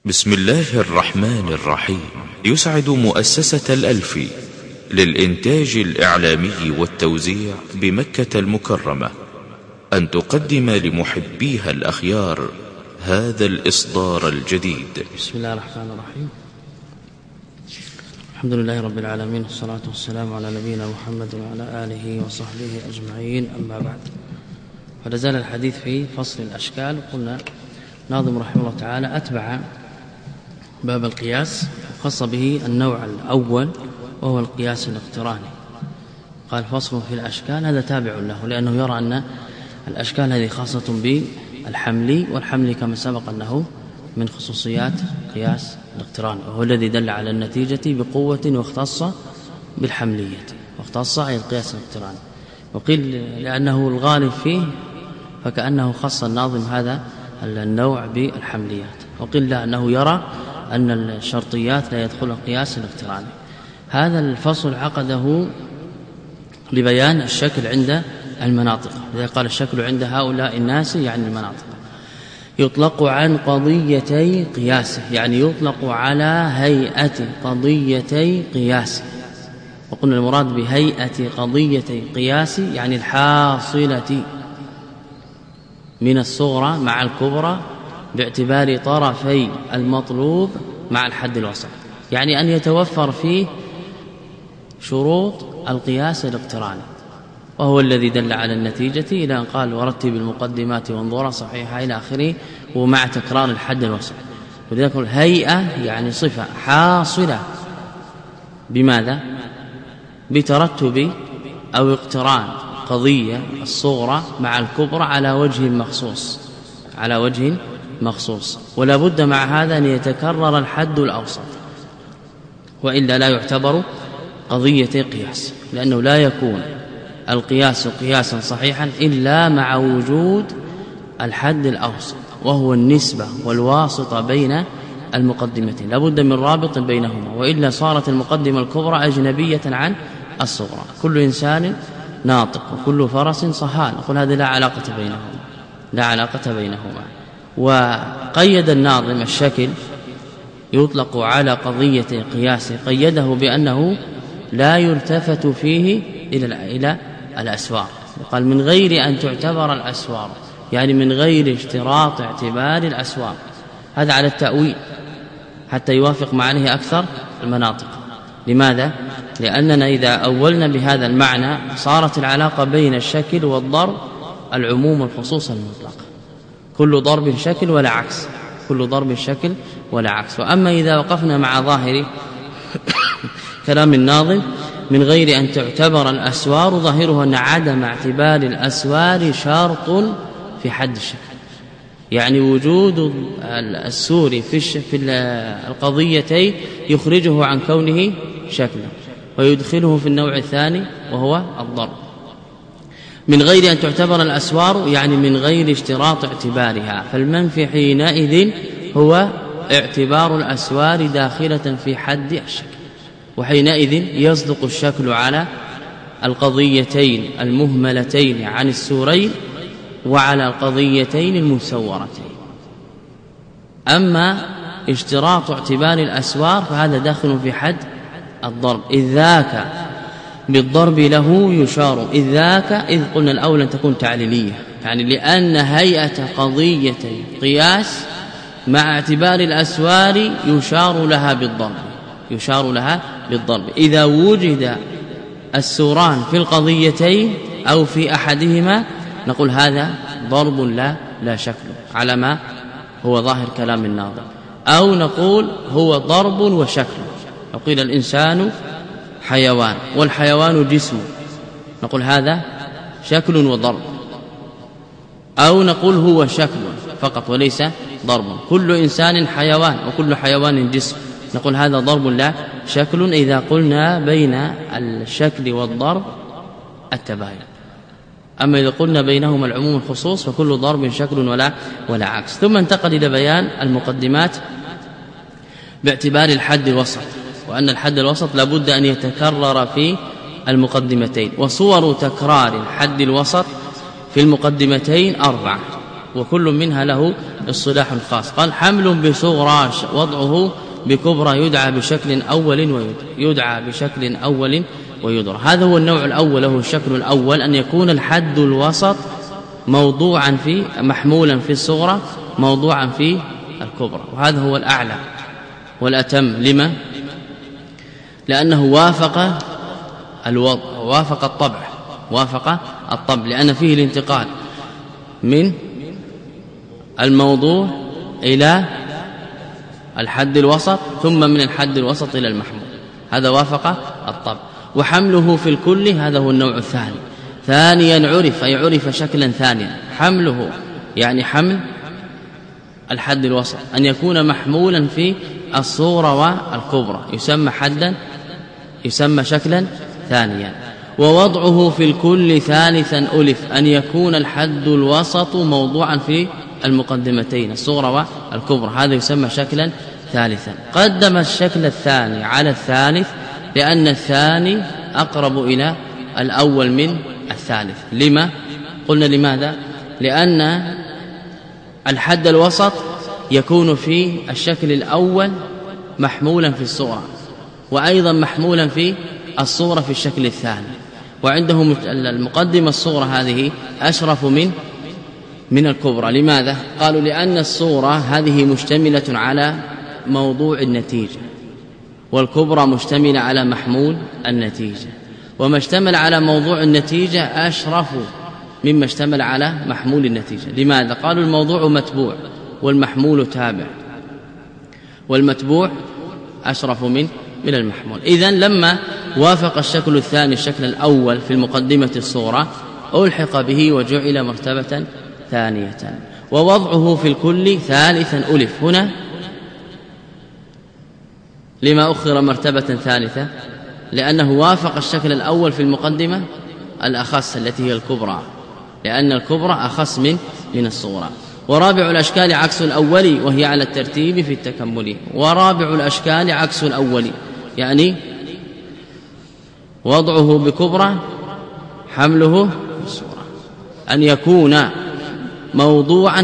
بسم الله الرحمن الرحيم. يسعد مؤسسة الألفي للإنتاج الإعلامي والتوزيع بمكة المكرمة أن تقدم لمحبيها الأخيار هذا الإصدار الجديد. بسم الله الرحمن الرحيم. الحمد لله رب العالمين، والصلاة والسلام على نبينا محمد وعلى آله وصحبه أجمعين، أما بعد. فلا زال الحديث في فصل الأشكال. قلنا ناظم رحمه الله تعالى أتبع باب القياس، خص به النوع الأول وهو القياس الاقتراني. قال فصل في الأشكال، هذا تابع له، لأنه يرى أن الأشكال هذه خاصة بالحملي، والحملي كما سبق أنه من خصوصيات قياس الاقتراني، وهو الذي دل على النتيجة بقوة واختص بالحملية، واختص أي القياس الاقتراني. وقيل لأنه الغالب فيه فكأنه خص الناظم هذا النوع بالحمليات، وقيل أنه يرى أن الشرطيات لا يدخل القياس الاقتراني. هذا الفصل عقده لبيان الشكل عند المناطق، إذا قال الشكل عند هؤلاء الناس يعني المناطق. يطلق عن قضيتي قياسه، يعني يطلق على هيئة قضيتي قياسه. وقلنا المراد بهيئة قضيتي قياسه يعني الحاصلة من الصغرى مع الكبرى باعتبار طرفي المطلوب مع الحد الوسط، يعني أن يتوفر فيه شروط القياس الاقتراني، وهو الذي دل على النتيجة إلى أن قال ورتب المقدمات وانظر صحيحة إلى آخره، ومع تكرار الحد الوسط. ولذلك الهيئة يعني صفة حاصلة بماذا؟ بترتب أو اقتران قضية الصغرى مع الكبرى على وجه مخصوص، على وجه مخصوص، ولا بد مع هذا أن يتكرر الحد الأوسط، وإلا لا يعتبر قضية قياس، لأنه لا يكون القياس قياسا صحيحا إلا مع وجود الحد الأوسط، وهو النسبة والواسطة بين المقدمتين، لا بد من رابط بينهما، وإلا صارت المقدمة الكبرى أجنبية عن الصغرى. كل إنسان ناطق وكل فرس صهان، نقول هذا لا علاقة بينهما، لا علاقة بينهما. وقيد الناظم الشكل يطلق على قضية قياسه، قيده بأنه لا يلتفت فيه إلى الأسوار، قال من غير أن تعتبر الأسوار، يعني من غير اشتراط اعتبار الأسوار. هذا على التأويل حتى يوافق معناه أكثر المناطق. لماذا؟ لأننا إذا أولنا بهذا المعنى صارت العلاقة بين الشكل والضرب العموم والخصوص المطلق، كل ضرب شكل ولا عكس، كل ضرب شكل ولا عكس. وأما إذا وقفنا مع ظاهر كلام الناظم من غير أن تعتبر الأسوار، ظاهره أن عدم اعتبار الأسوار شرط في حد الشكل، يعني وجود السور في القضيتين يخرجه عن كونه شكلا ويدخله في النوع الثاني وهو الضرب. من غير أن تعتبر الأسوار يعني من غير اشتراط اعتبارها، فالمنفي حينئذ هو اعتبار الأسوار داخلة في حد الشكل، وحينئذ يصدق الشكل على القضيتين المهملتين عن السورين وعلى القضيتين المسورتين. أما اشتراط اعتبار الأسوار فهذا داخل في حد الضرب، إذ ذاك بالضرب له يشار، إذ ذاك إذ قلنا الأول أن تكون تعليلية، يعني لأن هيئة قضية قياس مع اعتبار الأسوار يشار لها بالضرب، يشار لها بالضرب. إذا وجد السوران في القضيتين أو في أحدهما نقول هذا ضرب لا شكل على ما هو ظاهر كلام الناظم، أو نقول هو ضرب وشكل. لو قيل الإنسان حيوان والحيوان جسم نقول هذا شكل وضرب، أو نقول هو شكل فقط وليس ضرب. كل إنسان حيوان وكل حيوان جسم نقول هذا ضرب لا شكل، إذا قلنا بين الشكل والضرب التباين. أما إذا قلنا بينهما العموم الخصوص فكل ضرب شكل ولا عكس. ثم انتقل إلى بيان المقدمات باعتبار الحد الوسط، وأن الحد الوسط لابد أن يتكرر في المقدمتين. وصور تكرار الحد الوسط في المقدمتين 4، وكل منها له اصطلاح خاص. قال حمل بصغرى وضعه بكبرى يدعى بشكل أول ويدرى. هذا هو النوع الأول، له الشكل الأول أن يكون الحد الوسط موضوعا في محمولا في الصغرى موضوعا في الكبرى، وهذا هو الأعلى والأتم. لما؟ لأنه وافق الوضع، وافق الطبع، لأن فيه الانتقال من الموضوع إلى الحد الوسط ثم من الحد الوسط إلى المحمول، هذا وافق الطبع. وحمله في الكل هذا هو النوع الثاني. ثانيا عرف، أي عرف شكلا ثانيا. حمله يعني حمل الحد الوسط أن يكون محمولا في الصورة والكبرى يسمى شكلا ثانيا. ووضعه في الكل ثالثا ألف أن يكون الحد الوسط موضوعا في المقدمتين الصغرى والكبرى، هذا يسمى شكلا ثالثا. قدم الشكل الثاني على الثالث لأن الثاني أقرب إلى الأول من الثالث. لما؟ قلنا لماذا؟ لأن الحد الوسط يكون في الشكل الأول محمولا في الصورة، وأيضا محمولا في الصورة في الشكل الثاني، وعندهم المقدمة الصورة هذه أشرف من الكبرى. لماذا؟ قالوا لأن الصورة هذه مشتملة على موضوع النتيجة، والكبرى مشتملة على محمول النتيجة، وما اشتمل على موضوع النتيجة أشرف مما اشتمل على محمول النتيجة. لماذا؟ قالوا الموضوع متبوع والمحمول تابع، والمتبوع أشرف من المحمول. إذن لما وافق الشكل الثاني الشكل الأول في المقدمة الصورة ألحق به وجعل مرتبة ثانية. ووضعه في الكل ثالثا ألف. هنا لما أخر مرتبة ثالثة؟ لأنه وافق الشكل الأول في المقدمة الأخص التي هي الكبرى، لأن الكبرى أخص من الصغرى. ورابع الأشكال عكس الأول، وهي على الترتيب في التكمل. ورابع الأشكال عكس الأول، يعني وضعه بكبرى حمله في الصورة، أن يكون موضوعا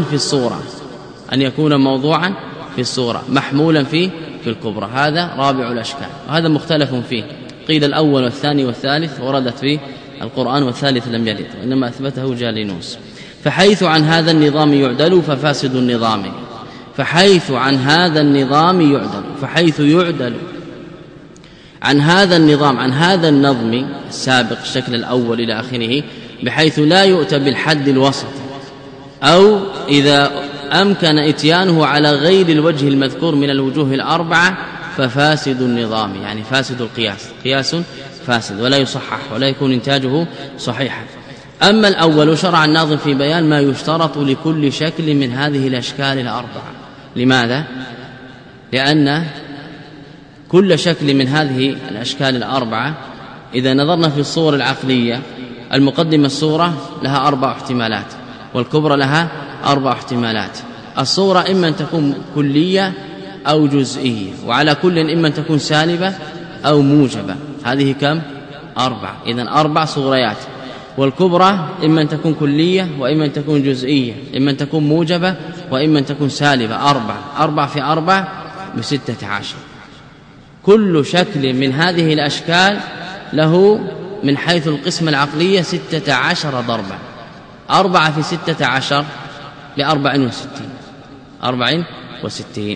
في الصورة محمولا في الكبرى، هذا رابع الأشكال. وهذا مختلف فيه، قيل الأول والثاني والثالث وردت في القرآن، والثالث لم يرد وإنما أثبته جالينوس. فحيث عن هذا النظام يعدل ففاسد النظام، فحيث عن هذا النظام يعدل، فحيث يعدل عن هذا النظام، عن هذا النظم السابق الشكل الأول إلى آخره، بحيث لا يؤتى بالحد الوسط، أو إذا أمكن إتيانه على غير الوجه المذكور من الوجوه الأربعة ففاسد النظام، يعني فاسد القياس، قياس فاسد ولا يصحح ولا يكون إنتاجه صحيحا. أما الأول شرع الناظم في بيان ما يشترط لكل شكل من هذه الأشكال الأربعة. لماذا؟ لأن كل شكل من هذه الأشكال الأربعة إذا نظرنا في الصور العقلية، المقدمة الصورة لها 4 احتمالات، والكبرى لها 4 احتمالات. الصورة إما أن تكون كلية أو جزئية، وعلى كل إما أن تكون سالبة أو موجبة. هذه كم؟ 4. إذن 4 صوريات. والكبرى إما أن تكون كلية وإما أن تكون جزئية، إما أن تكون موجبة وإما أن تكون سالبة. 4 في 4 ب16. كل شكل من هذه الأشكال له من حيث القسمة العقلية 16 ضربا. 4 في 16 ل64.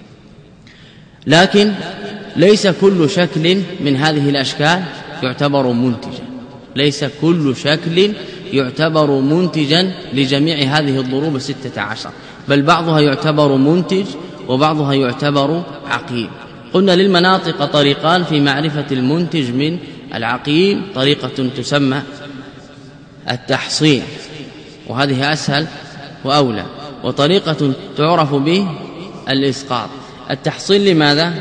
لكن ليس كل شكل من هذه الأشكال يعتبر منتجا، ليس كل شكل يعتبر منتجا لجميع هذه الضروب 16، بل بعضها يعتبر منتج وبعضها يعتبر عقيم. قلنا للمناطق طريقان في معرفة المنتج من العقيم، طريقة تسمى التحصيل وهذه أسهل وأولى، وطريقة تعرف به الإسقاط. التحصيل لماذا؟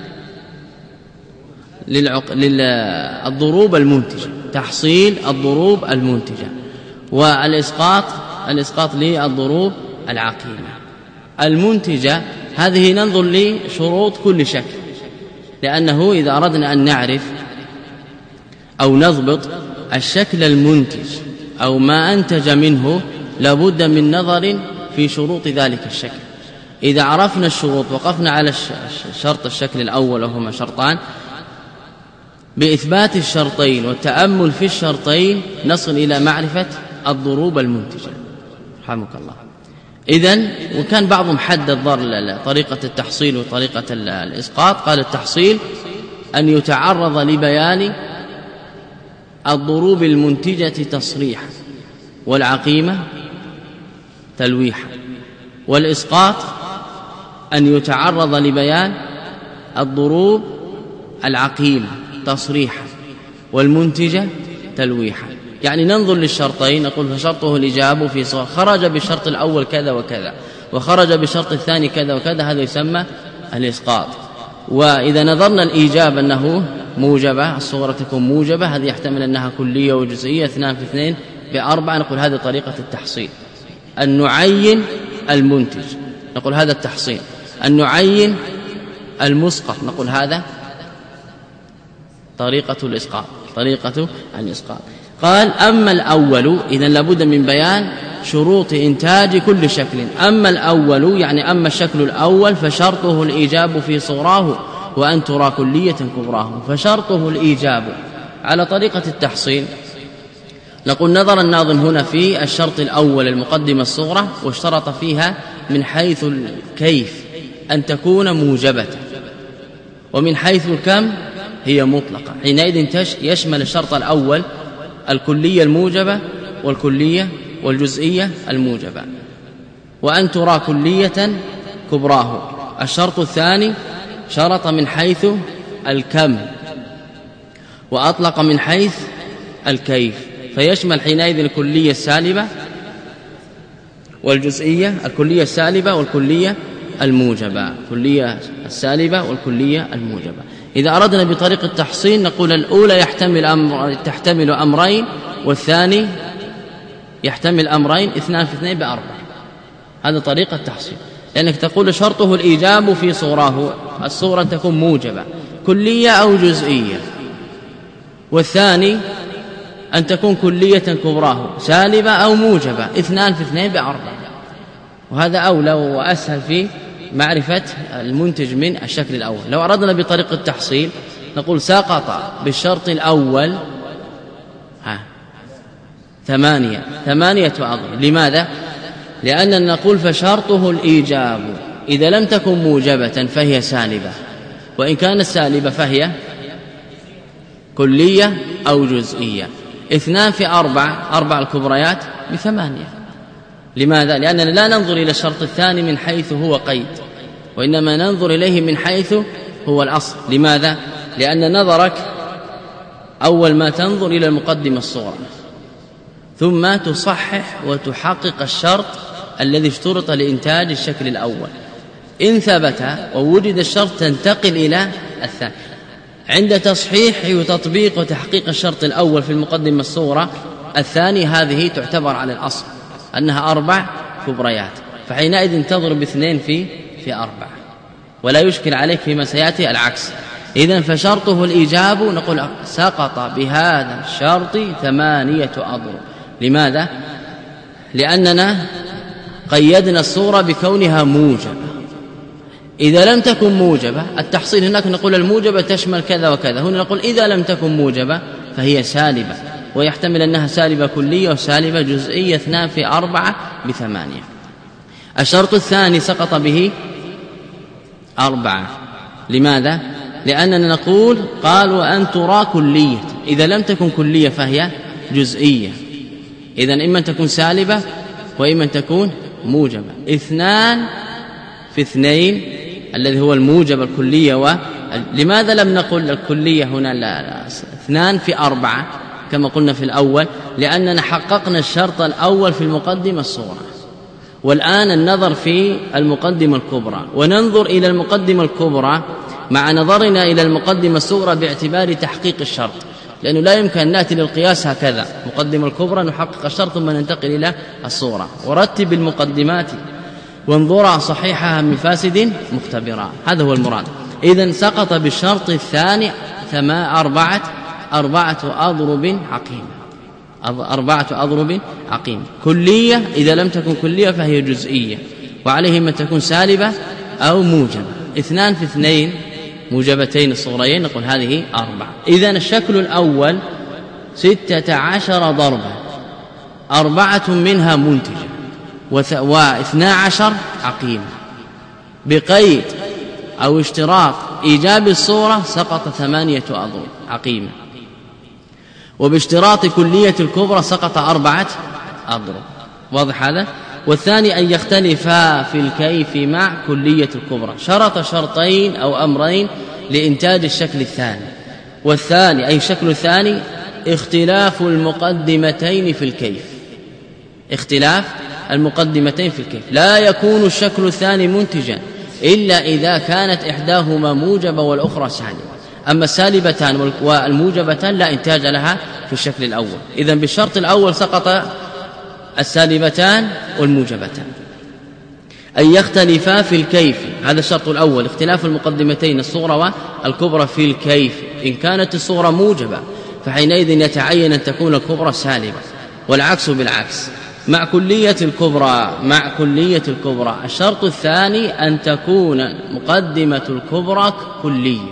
للضروب المنتجة، تحصيل الضروب المنتجة، والإسقاط للضروب العقيمة المنتجة. هذه ننظر لشروط كل شكل، لأنه إذا أردنا أن نعرف أو نضبط الشكل المنتج أو ما أنتج منه لابد من نظر في شروط ذلك الشكل. إذا عرفنا الشروط وقفنا على شرط الشكل الأول وهما شرطان، بإثبات الشرطين والتأمل في الشرطين نصل إلى معرفة الضروب المنتجة رحمك الله. إذن وكان بعضهم حدد طريقة التحصيل وطريقة الإسقاط، قال التحصيل أن يتعرض لبيان الضروب المنتجة تصريحا والعقيمة تلويحا، والإسقاط أن يتعرض لبيان الضروب العقيمة تصريحا والمنتجة تلويحا. يعني ننظر للشرطين نقول فشرطه الإجابة في صور خرج بالشرط الأول كذا وكذا وخرج بالشرط الثاني كذا وكذا، هذا يسمى الإسقاط. وإذا نظرنا الإيجاب أنه موجبة، الصورة تكون موجبة، هذه يحتمل أنها كلية وجزئية 2 في 2 ب4، نقول هذه طريقة التحصيل. أن نعين المنتج نقول هذا التحصيل، أن نعين المسقط نقول هذا طريقة الإسقاط، طريقة الإسقاط. قال أما الأول، إذن لابد من بيان شروط إنتاج كل شكل. أما الأول يعني أما الشكل الأول فشرطه الإيجاب في صغراه وأن ترى كلية كبراه. فشرطه الإيجاب على طريقة التحصيل، نقول نظر الناظم هنا في الشرط الأول المقدمة الصغرى واشترط فيها من حيث الكيف أن تكون موجبة، ومن حيث الكم هي مطلقة. حينئذ يشمل الشرط الأول الكلية الموجبة والكلية والجزئية الموجبة، وأن ترى كلية كبراه. الشرط الثاني شرط من حيث الكم وأطلق من حيث الكيف، فيشمل حينئذ الكلية السالبة والجزئية، الكلية السالبة والكلية الموجبة، الكلية السالبة والكلية الموجبة. إذا أردنا بطريقة التحصيل نقول الأولى تحتمل أمرين، والثاني يحتمل أمرين، 2 في 2 ب4. هذا طريقة التحصيل، لأنك تقول شرطه الإيجاب في صوراه، الصورة تكون موجبة كلية أو جزئية، والثاني أن تكون كلية كبراه سالبة أو موجبة، 2 في 2 ب4. وهذا أولى وأسهل في معرفة المنتج من الشكل الأول. لو أردنا بطريقة التحصيل نقول سقط بالشرط الأول 8 أضرب. لماذا؟ لأننا نقول فشرطه الإيجاب، إذا لم تكن موجبة فهي سالبة، وإن كانت سالبة فهي كلية أو جزئية. 2 في 4 الكبريات ب8. لماذا؟ لأننا لا ننظر إلى الشرط الثاني من حيث هو قيد، وإنما ننظر إليه من حيث هو الأصل. لماذا؟ لأن نظرك أول ما تنظر إلى المقدمة الصغرى، ثم تصحح وتحقق الشرط الذي اشترط لإنتاج الشكل الأول. إن ثبت ووجد الشرط تنتقل إلى الثاني. عند تصحيح وتطبيق وتحقيق الشرط الأول في المقدمة الصغرى، الثاني هذه تعتبر على الأصل أنها 4 كبريات، فحينئذ تضرب 2 في 4، ولا يشكل عليك فيما سيأتي العكس. إذن فشرطه الإيجاب نقول سقط بهذا الشرط 8 أضرب. لماذا؟ لأننا قيدنا الصورة بكونها موجبة. إذا لم تكن موجبة، التحصيل هناك نقول الموجبة تشمل كذا وكذا، هنا نقول إذا لم تكن موجبة فهي سالبة، ويحتمل أنها سالبة كلية وسالبة جزئية، 2 في 4 ب8. الشرط الثاني سقط به 4. لماذا؟ لأننا نقول قال وأن ترى كلية، إذا لم تكن كلية فهي جزئية، إذن إما تكون سالبة وإما تكون موجبة. 2 في 2 الذي هو الموجب الكلية. لماذا لم نقل الكلية هنا؟ لا 2 في 4 كما قلنا في الأول، لأننا حققنا الشرط الأول في المقدمة الصغرى، والآن النظر في المقدمة الكبرى، وننظر إلى المقدمة الكبرى مع نظرنا إلى المقدمة الصغرى باعتبار تحقيق الشرط، لأنه لا يمكن أن نأتي للقياس هكذا، مقدمة الكبرى نحقق الشرط ثم ننتقل إلى الصغرى. ورتب المقدمات وانظرا صحيحها من فاسد مختبرا، هذا هو المراد. إذن سقط بالشرط الثاني 4 أضرب عقيمة. 4 أضرب عقيمة. كلية إذا لم تكن كلية فهي جزئية، وعليه ما تكون سالبة أو موجبة. 2 في 2 موجبتين الصغريين، نقول هذه 4. إذن الشكل الأول 16 ضربا، 4 منها منتجة و12 عقيمة. بقيد أو اشتراط إيجاب الصورة سقط 8 أضرب عقيمة، وباشتراط كلية الكبرى سقط 4 أضرب. واضح هذا؟ والثاني أن يختلفا في الكيف مع كلية الكبرى. شرط شرطين أو أمرين لإنتاج الشكل الثاني. والثاني أي الشكل الثاني اختلاف المقدمتين في الكيف. اختلاف المقدمتين في الكيف. لا يكون الشكل الثاني منتجا إلا إذا كانت إحداهما موجبة والأخرى سالبة. أما السالبتان والموجبتان لا إنتاج لها في الشكل الأول. إذن بالشرط الأول سقط السالبتان والموجبتان. أن يختلفا في الكيف، هذا الشرط الأول، اختلاف المقدمتين الصغرى والكبرى في الكيف. إن كانت الصغرى موجبة فحينئذ يتعين أن تكون الكبرى سالبة، والعكس بالعكس. مع كلية الكبرى الشرط الثاني أن تكون مقدمة الكبرى كلية.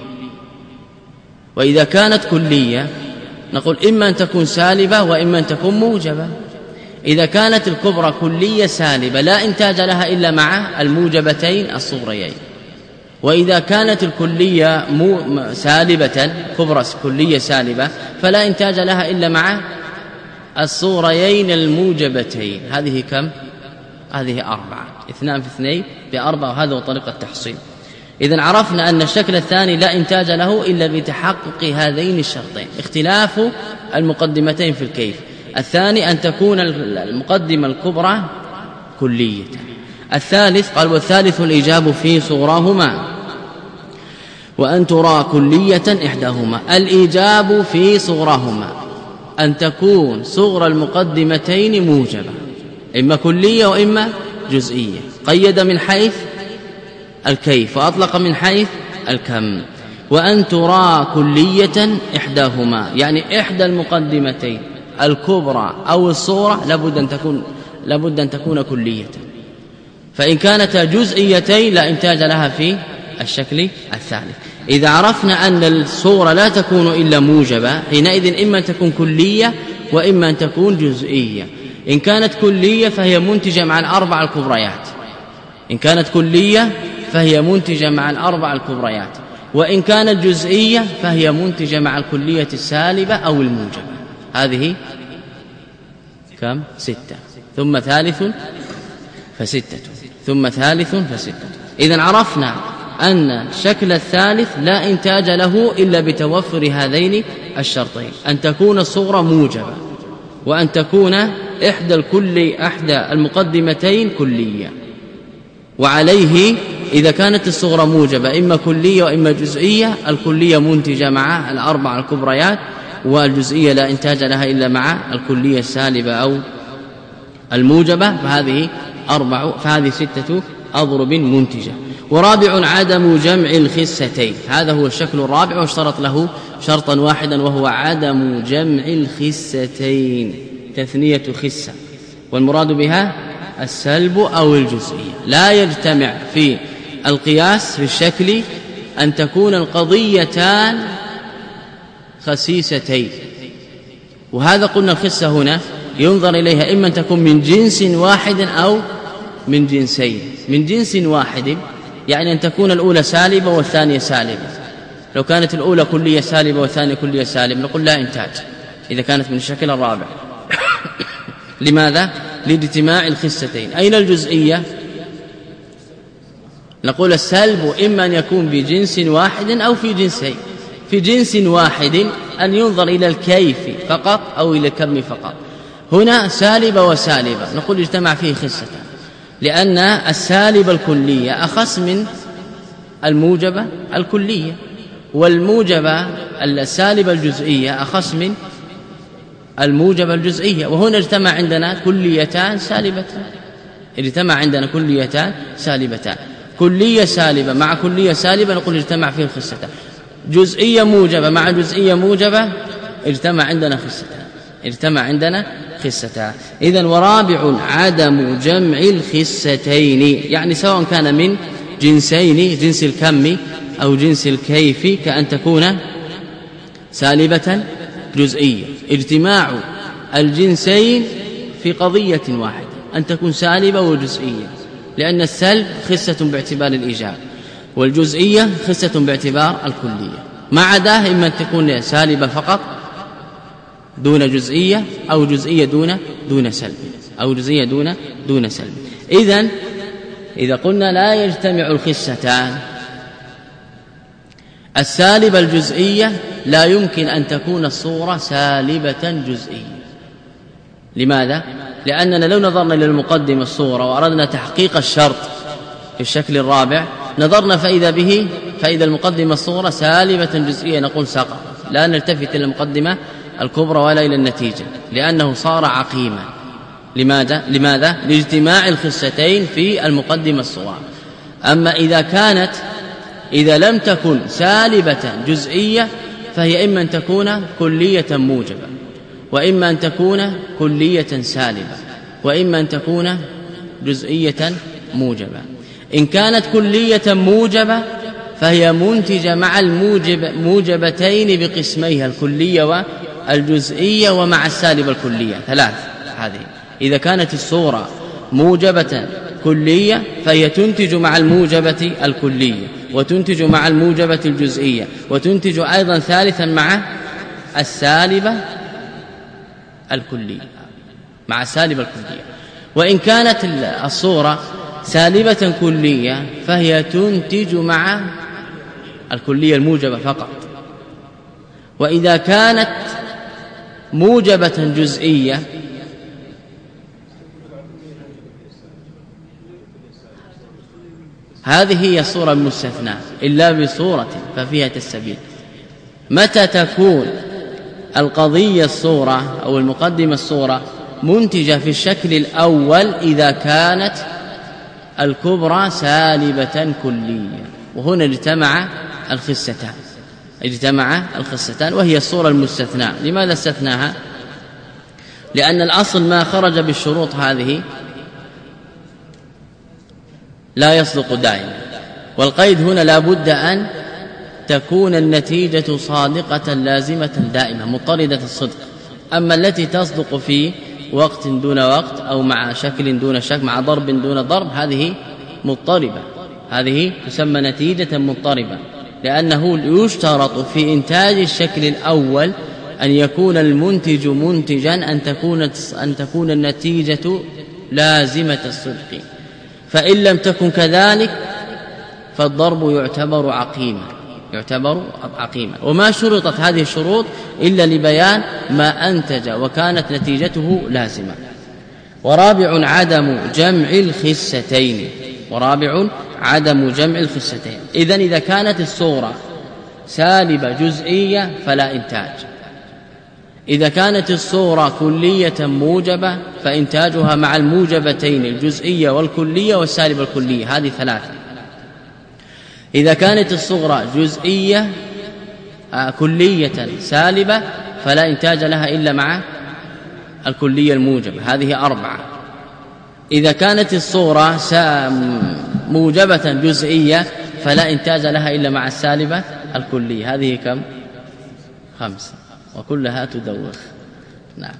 وإذا كانت كلية نقول إما أن تكون سالبة وإما أن تكون موجبة. إذا كانت الكبرى كلية سالبة لا إنتاج لها إلا مع الموجبتين الصغريين. وإذا كانت الكلية سالبة، كبرى كلية سالبة، فلا إنتاج لها إلا مع الصغريين الموجبتين. هذه كم؟ هذه 4. 2 في 2 ب4، وهذا هو طريقة التحصيل. إذن عرفنا أن الشكل الثاني لا إنتاج له إلا بتحقق هذين الشرطين، اختلاف المقدمتين في الكيف. الثاني أن تكون المقدمة الكبرى كلية. الثالث قال والثالث الإيجاب في صغراهما وأن ترى كلية إحداهما. الإيجاب في صغراهما أن تكون صغر المقدمتين موجبة، إما كلية وإما جزئية. قيد من حيث الكيف وأطلق من حيث الكم. وأن ترى كلية إحداهما، يعني إحدى المقدمتين الكبرى أو الصغرى لابد أن تكون كلية. فإن كانت جزئيتين لا إنتاج لها في الشكل الثالث. إذا عرفنا أن الصورة لا تكون إلا موجبة حينئذ إما أن تكون كلية وإما أن تكون جزئية. إن كانت كلية فهي منتجة مع الأربع الكبريات، إن كانت كلية فهي منتجة مع الأربع الكبريات، وإن كانت جزئية فهي منتجة مع الكلية السالبة أو الموجبة. هذه كم؟ 6، ثم ثالث فستة، ثم ثالث فستة. إذن عرفنا أن الشكل الثالث لا إنتاج له إلا بتوفر هذين الشرطين، أن تكون الصغرى موجبة وأن تكون إحدى المقدمتين كلية. وعليه إذا كانت الصغرى موجبة إما كلية وإما جزئية، الكلية منتجة مع الأربع الكبريات، والجزئية لا إنتاج لها إلا مع الكلية السالبة أو الموجبة، فهذه 6 أضرب منتجة. ورابع عدم جمع الخستين، هذا هو الشكل الرابع، واشترط له شرطا واحدا وهو عدم جمع الخستين، تثنية خسة، والمراد بها السلب أو الجزئية. لا يجتمع في القياس في الشكل أن تكون القضيتان خسيستين، وهذا قلنا الخسة هنا ينظر إليها إما أن تكون من جنس واحد أو من جنسين. من جنس واحد يعني أن تكون الأولى سالبة والثانية سالبة. لو كانت الأولى كلية سالبة والثانية كلية سالبة نقول لا إنتاج إذا كانت من الشكل الرابع. لماذا؟ لاجتماع الخستين. أين الجزئية؟ نقول السلب إما أن يكون بجنس واحد أو في جنسين. في جنس واحد أن ينظر إلى الكيف فقط أو إلى الكم فقط. هنا سالبة وسالبة نقول اجتمع فيه خستان، لأن السالبة الكلية أخص من الموجبة الكلية، والموجبة السالبة الجزئية أخص من الموجبة الجزئية. وهنا اجتمع عندنا كليتان سالبتان، اجتمع عندنا كليتان سالبتان، كلية سالبة مع كلية سالبة نقول اجتمع فيه الخستان. جزئية موجبة مع جزئية موجبة اجتمع عندنا خستان. اجتمع عندنا خستان. إذن ورابع عدم جمع الخستين، يعني سواء كان من جنسين، جنس الكم أو جنس الكيف، كأن تكون سالبة جزئية. اجتماع الجنسين في قضية واحدة أن تكون سالبة وجزئية، لأن السلب خسة باعتبار الإيجاب والجزئية خسة باعتبار الكلية. ما عداه إما أن تكون سالبة فقط دون جزئية، أو جزئية دون سلب، أو جزئية دون سلب. إذا قلنا لا يجتمع الخستان، السالبة الجزئية لا يمكن أن تكون الصورة سالبة جزئية. لماذا؟ لأننا لو نظرنا إلى المقدمة الصورة وأردنا تحقيق الشرط في الشكل الرابع، نظرنا فإذا المقدمة الصورة سالبة جزئية نقول سقط، لا نلتفت إلى المقدمة الكبرى ولا إلى النتيجة، لأنه صار عقيما. لماذا؟ لاجتماع الخستين في المقدمة الصغرى. أما إذا لم تكن سالبة جزئية فهي إما أن تكون كلية موجبة، وإما أن تكون كلية سالبة، وإما أن تكون جزئية موجبة. إن كانت كلية موجبة فهي منتجة مع الموجبتين بقسميها، الكلية والجزئية، ومع السالبة الكلية، ثلاث. هذه إذا كانت الصورة موجبة كلية فهي تنتج مع الموجبة الكلية، وتنتج مع الموجبة الجزئية، وتنتج أيضا ثالثا مع السالبة الكلية، مع السالبة الكلية. وإن كانت الصورة سالبة كلية فهي تنتج مع الكلية الموجبة فقط. وإذا كانت موجبة جزئية هذه هي الصورة المستثناة، إلا بصورة ففيها السبيل. متى تكون القضية الصورة أو المقدمة الصورة منتجة في الشكل الأول؟ إذا كانت الكبرى سالبة كلية، وهنا اجتمع الخستان وهي الصورة المستثناة. لماذا استثناها؟ لأن الأصل ما خرج بالشروط هذه لا يصدق دائما، والقيد هنا لا بد أن تكون النتيجة صادقة لازمة دائمة مضطردة الصدق. أما التي تصدق في وقت دون وقت، أو مع شكل دون شكل، مع ضرب دون ضرب، هذه مضطربة، هذه تسمى نتيجة مضطربة، لأنه يشترط في إنتاج الشكل الأول أن يكون المنتج منتجا، أن تكون النتيجة لازمة الصدق. فإن لم تكن كذلك فالضرب يعتبر عقيما. وما شرطت هذه الشروط إلا لبيان ما أنتج وكانت نتيجته لازمة. ورابع عدم جمع الخستين. إذن إذا كانت الصورة سالبة جزئية فلا إنتاج. إذا كانت الصورة كلية موجبة فإنتاجها مع الموجبتين الجزئية والكلية والسالبة الكلية، هذه ثلاثة. إذا كانت الصغرى جزئية كلية سالبة فلا إنتاج لها إلا مع الكلية الموجبة، هذه أربعة. إذا كانت الصورة موجبة جزئية فلا إنتاج لها إلا مع السالبة الكلية، هذه كم؟ 5، وكلها تدوخ. نعم.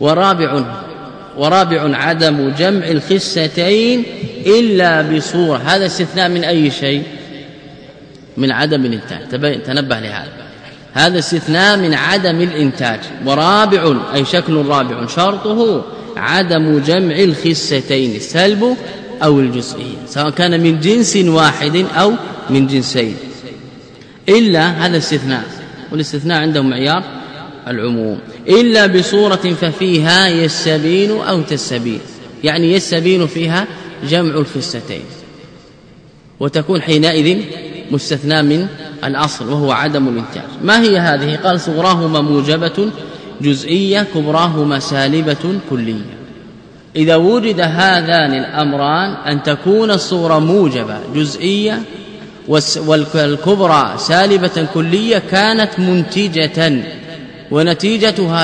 ورابع عدم جمع الخستين إلا بصورة. هذا استثناء من أي شيء؟ من عدم الإنتاج. تنبه لهذا، هذا استثناء من عدم الإنتاج. ورابع أي شكل رابع شرطه عدم جمع الخستين، السلب أو الجزئية، سواء كان من جنس واحد أو من جنسين، إلا هذا استثناء. والاستثناء عندهم معيار العموم. إلا بصورة ففيها يستبين أو تستبين، يعني يستبين فيها جمع الخستين، وتكون حينئذ مستثنى من الأصل وهو عدم الإنتاج. ما هي هذه؟ قال صغراهما موجبة جزئية، كبراهما سالبة كلية. إذا وجد هذان الأمران، أن تكون الصورة موجبة جزئية والكبرى سالبة كلية، كانت منتجة ونتيجتها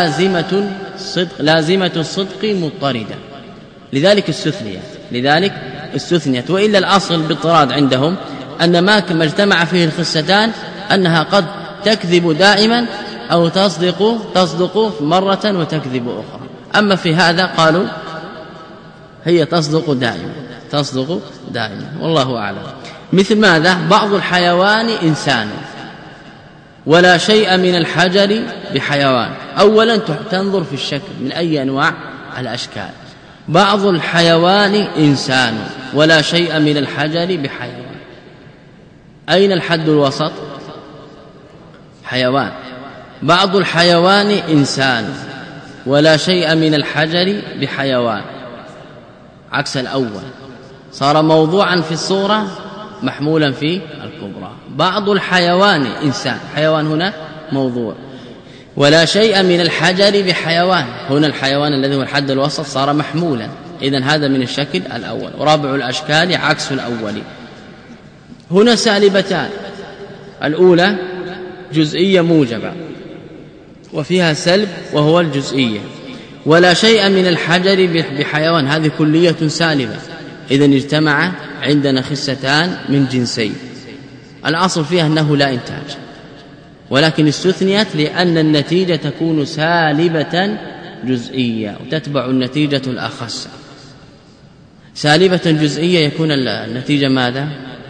لازمة الصدق مضطردة، لذلك استثنيت. وإلا الأصل بالطراد عندهم أن ما اجتمع فيه الخستان أنها قد تكذب دائما أو تصدق مرة وتكذب أخرى. أما في هذا قالوا هي تصدق دائما والله أعلم. مثل ماذا؟ بعض الحيوان إنسان ولا شيء من الحجر بحيوان. أولا تنظر في الشكل من أي أنواع الأشكال. بعض الحيوان إنسان ولا شيء من الحجر بحيوان. أين الحد الوسط؟ حيوان. بعض الحيوان إنسان ولا شيء من الحجر بحيوان، عكس الأول، صار موضوعا في الصورة محمولا في الكبرى. بعض الحيوان إنسان، حيوان هنا موضوع، ولا شيء من الحجر بحيوان، هنا الحيوان الذي هو الحد الوسط صار محمولا. إذن هذا من الشكل الأول. ورابع الأشكال عكس الأول. هنا سالبتان، الأولى جزئية موجبة وفيها سلب وهو الجزئية. ولا شيء من الحجر بحيوان، هذه كلية سالبة. إذن اجتمع عندنا خستان من جنسين، الأصل فيها أنه لا إنتاج، ولكن استثنيت لأن النتيجة تكون سالبة جزئية وتتبع النتيجة الأخص. سالبة جزئية يكون النتيجة ماذا؟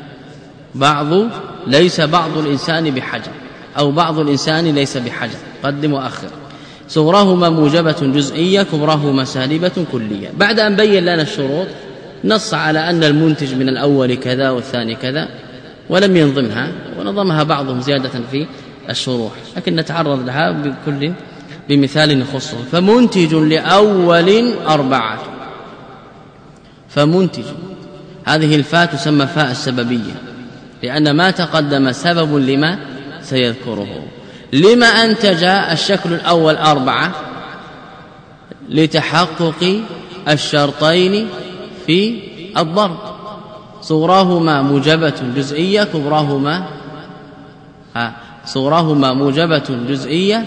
ليس بعض الإنسان بحجر، أو بعض الإنسان ليس بحجر، قدم وأخر. صغرهما موجبة جزئية، كبرهما سالبة كلية. بعد أن بين لنا الشروط نص على أن المنتج من الأول كذا والثاني كذا، ولم ينظمها، ونظمها بعضهم زيادة في الشروح، لكن نتعرض لها بكل بمثال يخصه. فمنتج لأول 4. فمنتج، هذه الفاء تسمى فاء السببية، لأن ما تقدم سبب لما سيذكره. لما أنتج الشكل الأول 4؟ لتحقق الشرطين في الضرب، صغراهما موجبة جزئية، كبراهما صغراهما موجبة جزئية.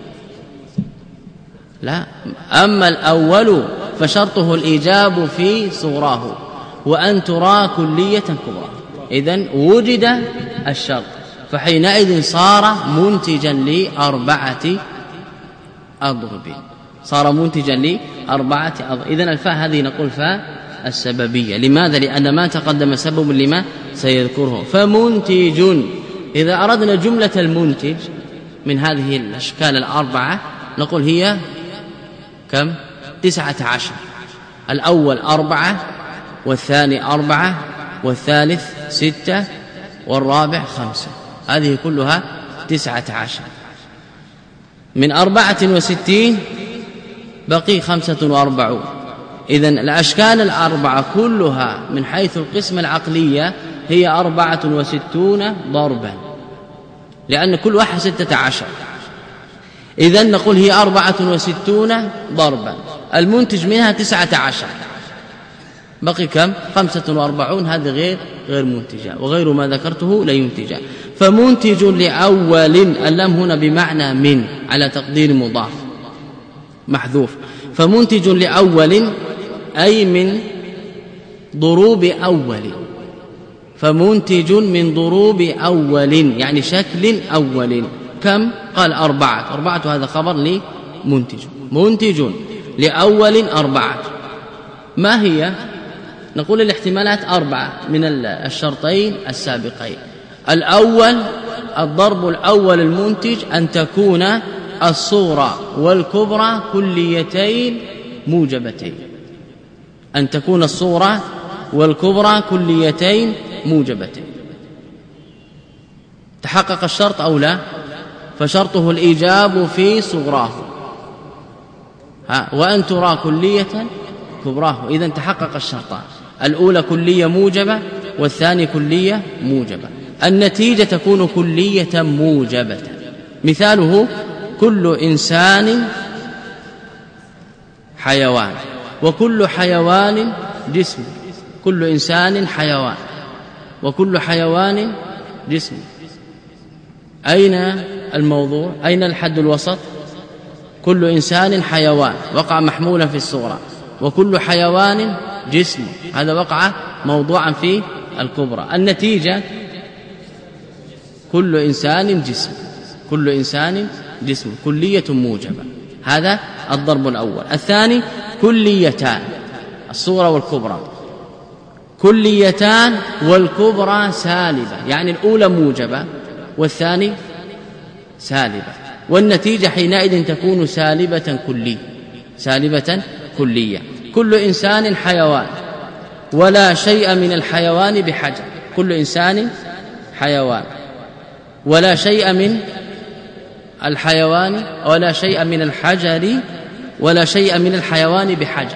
لا، أما الأول فشرطه الإيجاب في صغراه وأن ترى كلية كبرى. إذن وجد الشرط، فحينئذ صار منتجا ل4 أضرب، صار منتجا ل4 أضرب. إذن الفاء هذه نقول فاء السببية. لماذا؟ لأن ما تقدم سبب لما سيذكره. فمنتج، إذا أردنا جملة المنتج من هذه الأشكال 4 نقول هي كم؟ 19. الأول 4، والثاني 4، والثالث 6، والرابع 5. هذه كلها 19. من 64 بقي 45. إذن الأشكال 4 كلها من حيث القسمة العقلية هي 64 ضربا، لأن كل واحد 16. إذن نقول هي 64 ضربا، المنتج منها 19، بقي كم؟ 45. هذه غير منتجة، وغير ما ذكرته لا ينتجة. فمنتج لأول، اللام هنا بمعنى من، على تقدير مضاف محذوف. فمنتج لأول أي من ضروب أول، فمنتج من ضروب أول يعني شكل أول. كم؟ قال 4. 4 هذا خبر لمنتج، منتج لأول 4. ما هي؟ نقول الاحتمالات 4 من الشرطين السابقين. الأول الضرب الأول المنتج أن تكون الصورة والكبرى كليتين موجبتين، أن تكون الصورة والكبرى كليتين موجبتين. تحقق الشرط أو لا؟ فشرطه الإيجاب في صغراه وأن ترى كلية كبراه. إذن تحقق الشرطان، الأولى كلية موجبة والثاني كلية موجبة. النتيجة تكون كلية موجبة. مثاله كل إنسان حيوان، وكل حيوان جسم. كل إنسان حيوان، وكل حيوان جسم. أين الموضوع؟ أين الحد الوسط؟ كل إنسان حيوان وقع محمولا في الصغرى، وكل حيوان جسم، هذا وقع موضوعا في الكبرى. النتيجة كل إنسان جسم، كل إنسان جسم، كلية موجبة. هذا الضرب الأول. الثاني كليتان، الصغرى والكبرى، كليتان والكبرى سالبة، يعني الأولى موجبة والثاني سالبة، والنتيجة حينئذ تكون سالبة كلية، سالبة كلية. كل إنسان حيوان ولا شيء من الحيوان بحجر، كل إنسان حيوان ولا شيء من الحيوان ولا شيء من الحجر ولا شيء من الحيوان بحجر.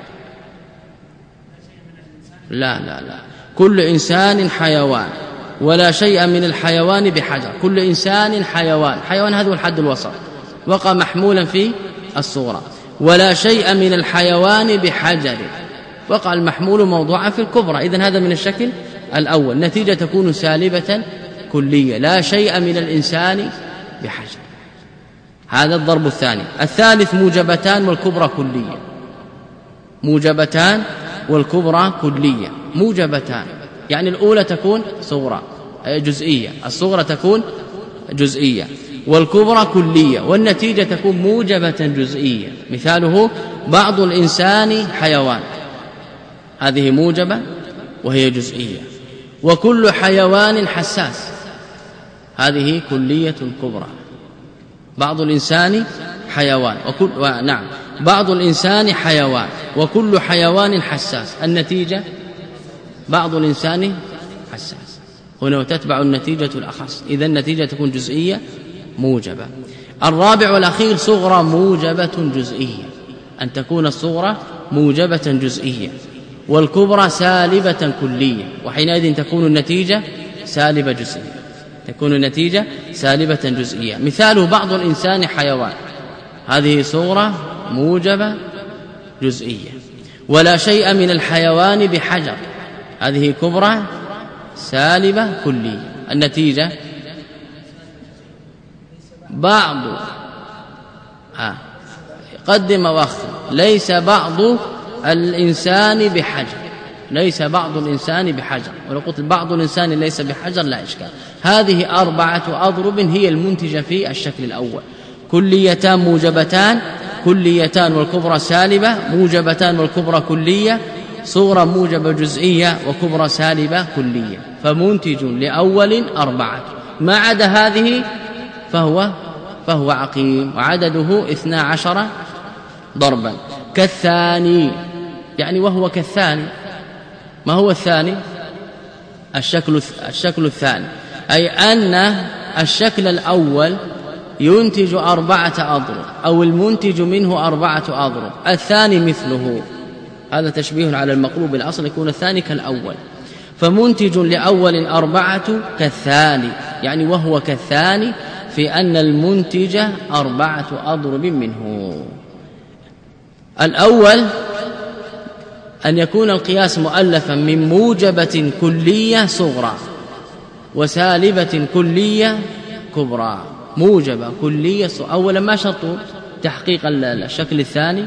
لا لا لا، كل إنسان حيوان ولا شيء من الحيوان بحجر، كل إنسان حيوان، حيوان هذا هو الحد الوسط وقع محمولا في الصورة، ولا شيء من الحيوان بحجر وقع المحمول موضوعا في الكبرى. إذن هذا من الشكل الأول، نتيجة تكون سالبة كلية، لا شيء من الإنسان بحجر. هذا الضرب الثاني. الثالث موجبتان والكبرى كلية، موجبتان والكبرى كلية. موجبتان يعني الأولى تكون صغرى جزئية، الصغرى تكون جزئية، والكبرى كلية، والنتيجة تكون موجبة جزئية. مثاله بعض الإنسان حيوان، هذه موجبة وهي جزئية. وكل حيوان حساس، هذه كلية كبرى. بعض الإنسان حيوان نعم، بعض الإنسان حيوان وكل حيوان حساس، النتيجة بعض الإنسان حساس، هنا وتتبع النتيجة الأخص، إذا النتيجة تكون جزئية موجبة. الرابع والأخير صغرى موجبة جزئية، أن تكون الصغرى موجبة جزئية والكبرى سالبة كلية، وحينئذ تكون النتيجة سالبة جزئية، تكون النتيجة سالبة جزئية. مثاله بعض الإنسان حيوان، هذه صغرى موجبة جزئية. ولا شيء من الحيوان بحجر، هذه كبرى سالبة كلية، النتيجة بعض قدم واخر ليس بعض الإنسان بحجر، ليس بعض الإنسان بحجر. ولو قلت بعض الإنسان ليس بحجر لا إشكال. هذه 4 أضرب هي المنتجة في الشكل الأول، كليتان موجبتان، كليتان والكبرى سالبة، موجبتان والكبرى كلية، صغرى موجبة جزئية وكبرى سالبة كلية، فمنتج لأول 4. ما عدا هذه فهو عقيم، وعدده 12 ضربا. كالثاني يعني وهو كالثاني. ما هو الثاني؟ الشكل الثاني، أي أن الشكل الأول ينتج 4 أضرب أو المنتج منه 4 أضرب، الثاني مثله، هذا تشبيه على المقلوب الأصل، يكون الثاني كالأول. فمنتج لأول 4 كالثاني، يعني وهو كالثاني في أن المنتج 4 أضرب منه. الأول أن يكون القياس مؤلفا من موجبة كلية صغرى وسالبة كلية كبرى. موجبة كلية صغرى، أولا ما شرط تحقيق الشكل الثاني؟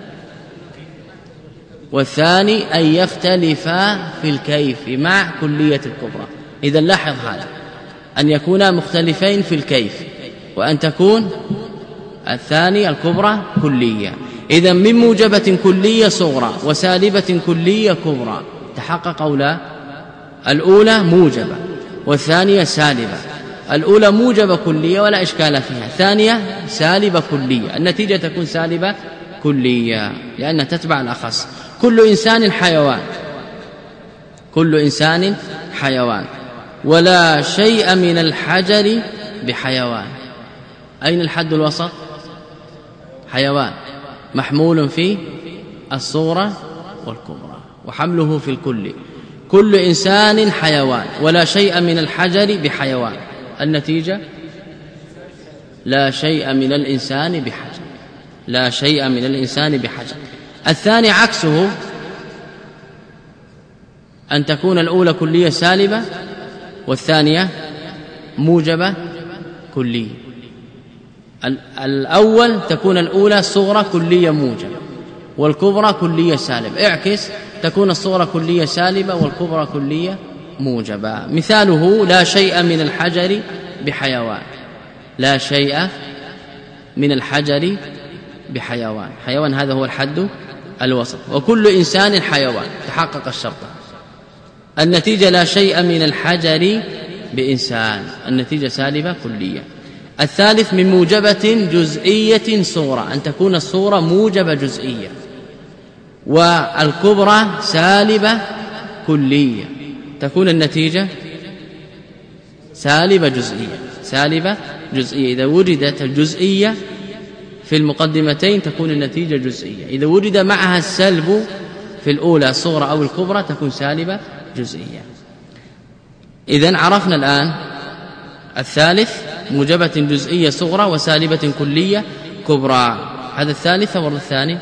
والثاني أن يختلفا في الكيف مع كلية الكبرى. إذا لاحظ هذا، أن يكونا مختلفين في الكيف، وأن تكون الثاني الكبرى كلية. إذا من موجبة كلية صغرى وسالبة كلية كبرى تحقق أولا الأولى موجبة والثانية سالبة. الأولى موجبة كلية ولا إشكال فيها، الثانية سالبة كلية، النتيجة تكون سالبة كلية لأنها تتبع الأخص. كل إنسان حيوان، كل إنسان حيوان ولا شيء من الحجر بحيوان. أين الحد الوسط؟ حيوان محمول في الصغرى والكبرى وحمله في الكل. كل إنسان حيوان ولا شيء من الحجر بحيوان، النتيجة لا شيء من الإنسان بحجر، لا شيء من الإنسان بحجر. الثاني عكسه، أن تكون الأولى كلية سالبة والثانية موجبة كلية. الأول تكون الأولى صغرى كلية موجبة والكبرى كلية سالبة، اعكس تكون الصغرى كلية سالبة والكبرى كلية موجبة. مثاله لا شيء من الحجر بحيوان، لا شيء من الحجر بحيوان، حيوان هذا هو الحد الوسط، وكل إنسان حيوان، تحقق الشرط. النتيجة لا شيء من الحجر بإنسان، النتيجة سالبة كلية. الثالث من موجبة جزئية صغرى، أن تكون الصورة موجبة جزئية، والكبرى سالبة كلية، تكون النتيجة سالبة جزئية، سالبة جزئية. إذا وجدت الجزئية في المقدمتين تكون النتيجة جزئية، إذا وجد معها السلب في الأولى الصغرى أو الكبرى تكون سالبة جزئية. إذن عرفنا الآن الثالث موجبة جزئية صغرى وسالبة كلية كبرى. هذا الثالث ولا الثاني؟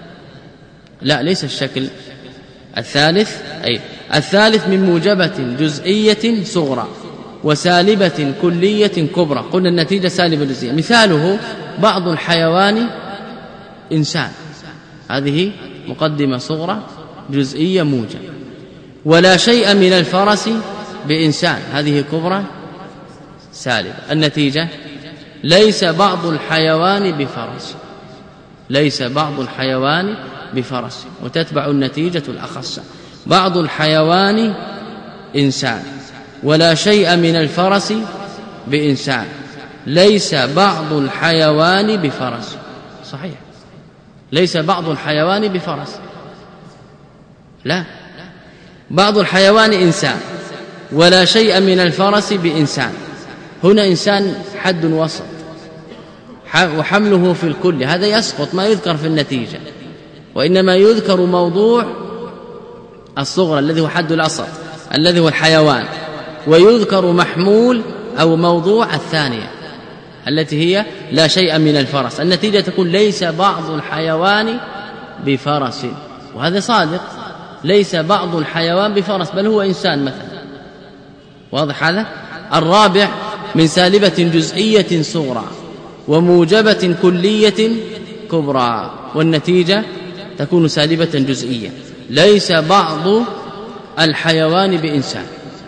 لا، ليس الشكل الثالث، أي الثالث من موجبة جزئية صغرى وسالبة كلية كبرى، قلنا النتيجة سالبة جزئية. مثاله بعض الحيوان إنسان، هذه مقدمة صغرى جزئية موجبة. ولا شيء من الفرس بإنسان، هذه كبرى سالبة. النتيجة ليس بعض الحيوان بفرس، ليس بعض الحيوان بفرس، وتتبع النتيجة الأخص. بعض الحيوان إنسان، ولا شيء من الفرس بإنسان، ليس بعض الحيوان بفرس. صحيح، ليس بعض الحيوان بفرس، لا، بعض الحيوان إنسان ولا شيء من الفرس بإنسان. هنا إنسان حد وسط وحمله في الكل، هذا يسقط، ما يذكر في النتيجة، وإنما يذكر موضوع الصغرى الذي هو حد الأسط الذي هو الحيوان، ويذكر محمول أو موضوع الثانية التي هي لا شيء من الفرس. النتيجة تكون ليس بعض الحيوان بفرس، وهذا صادق، ليس بعض الحيوان بفرس بل هو إنسان مثلا، واضح هذا. الرابع من سالبة جزئية صغرى وموجبة كلية كبرى، والنتيجة تكون سالبة جزئية. ليس بعض الحيوان بإنسان،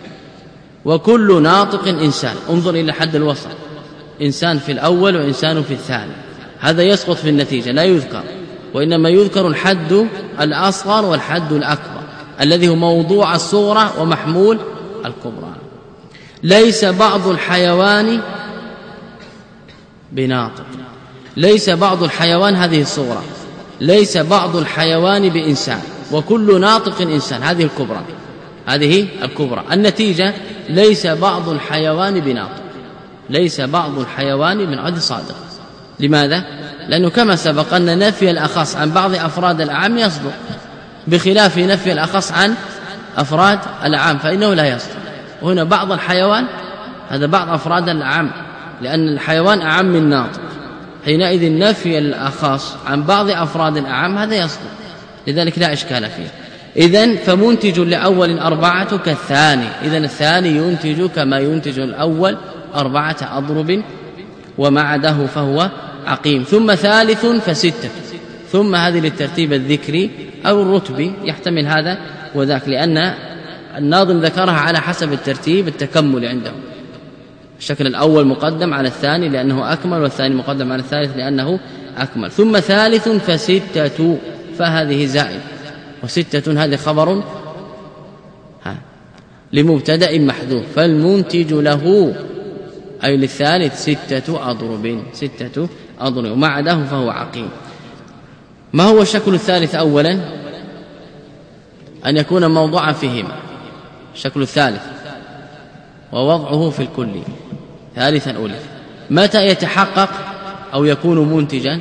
وكل ناطق إنسان. انظر إلى حد الوسط، إنسان في الأول وإنسان في الثاني، هذا يسقط في النتيجة، لا يذكر، وإنما يذكر الحد الأصغر والحد الأكبر الذي هو موضوع الصغرى ومحمول الكبرى. ليس بعض الحيوان بناطق، ليس بعض الحيوان هذه الصغرى، ليس بعض الحيوان بإنسان، وكل ناطق إنسان، هذه الكبرى، هذه الكبرى. النتيجة ليس بعض الحيوان بناطق، ليس بعض الحيوان من عد صادق. لماذا؟ لأنه كما سبق أن نفي الأخص عن بعض أفراد الأعم يصدق، بخلاف نفي الأخص عن أفراد الأعم فإنه لا يصدق. وهنا بعض الحيوان هذا بعض أفراد الأعم، لأن الحيوان أعم من ناطق، حينئذ نفي الأخص عن بعض أفراد الأعم هذا يصدق، لذلك لا إشكال فيه. إذن فمنتج لأول 4 كالثاني، إذن الثاني ينتج كما ينتج الأول 4 أضرب وما عداه فهو عقيم. ثم ثالث فستة، ثم هذه للترتيب الذكري أو الرتبي، يحتمل هذا وذاك، لأن الناظم ذكرها على حسب الترتيب التكمل عنده. الشكل الأول مقدم على الثاني لأنه أكمل، والثاني مقدم على الثالث لأنه أكمل. ثم ثالث فستة، فهذه زائد، وستة هذه خبر لمبتدأ محذوف، فالمنتج له أي للثالث 6 أضرب، 6 أضرب وما عداه فهو عقيم. ما هو الشكل الثالث؟ أولا أن يكون موضوعا فيهما، الشكل الثالث ووضعه في الكل. ثالثا أولى متى يتحقق أو يكون منتجا؟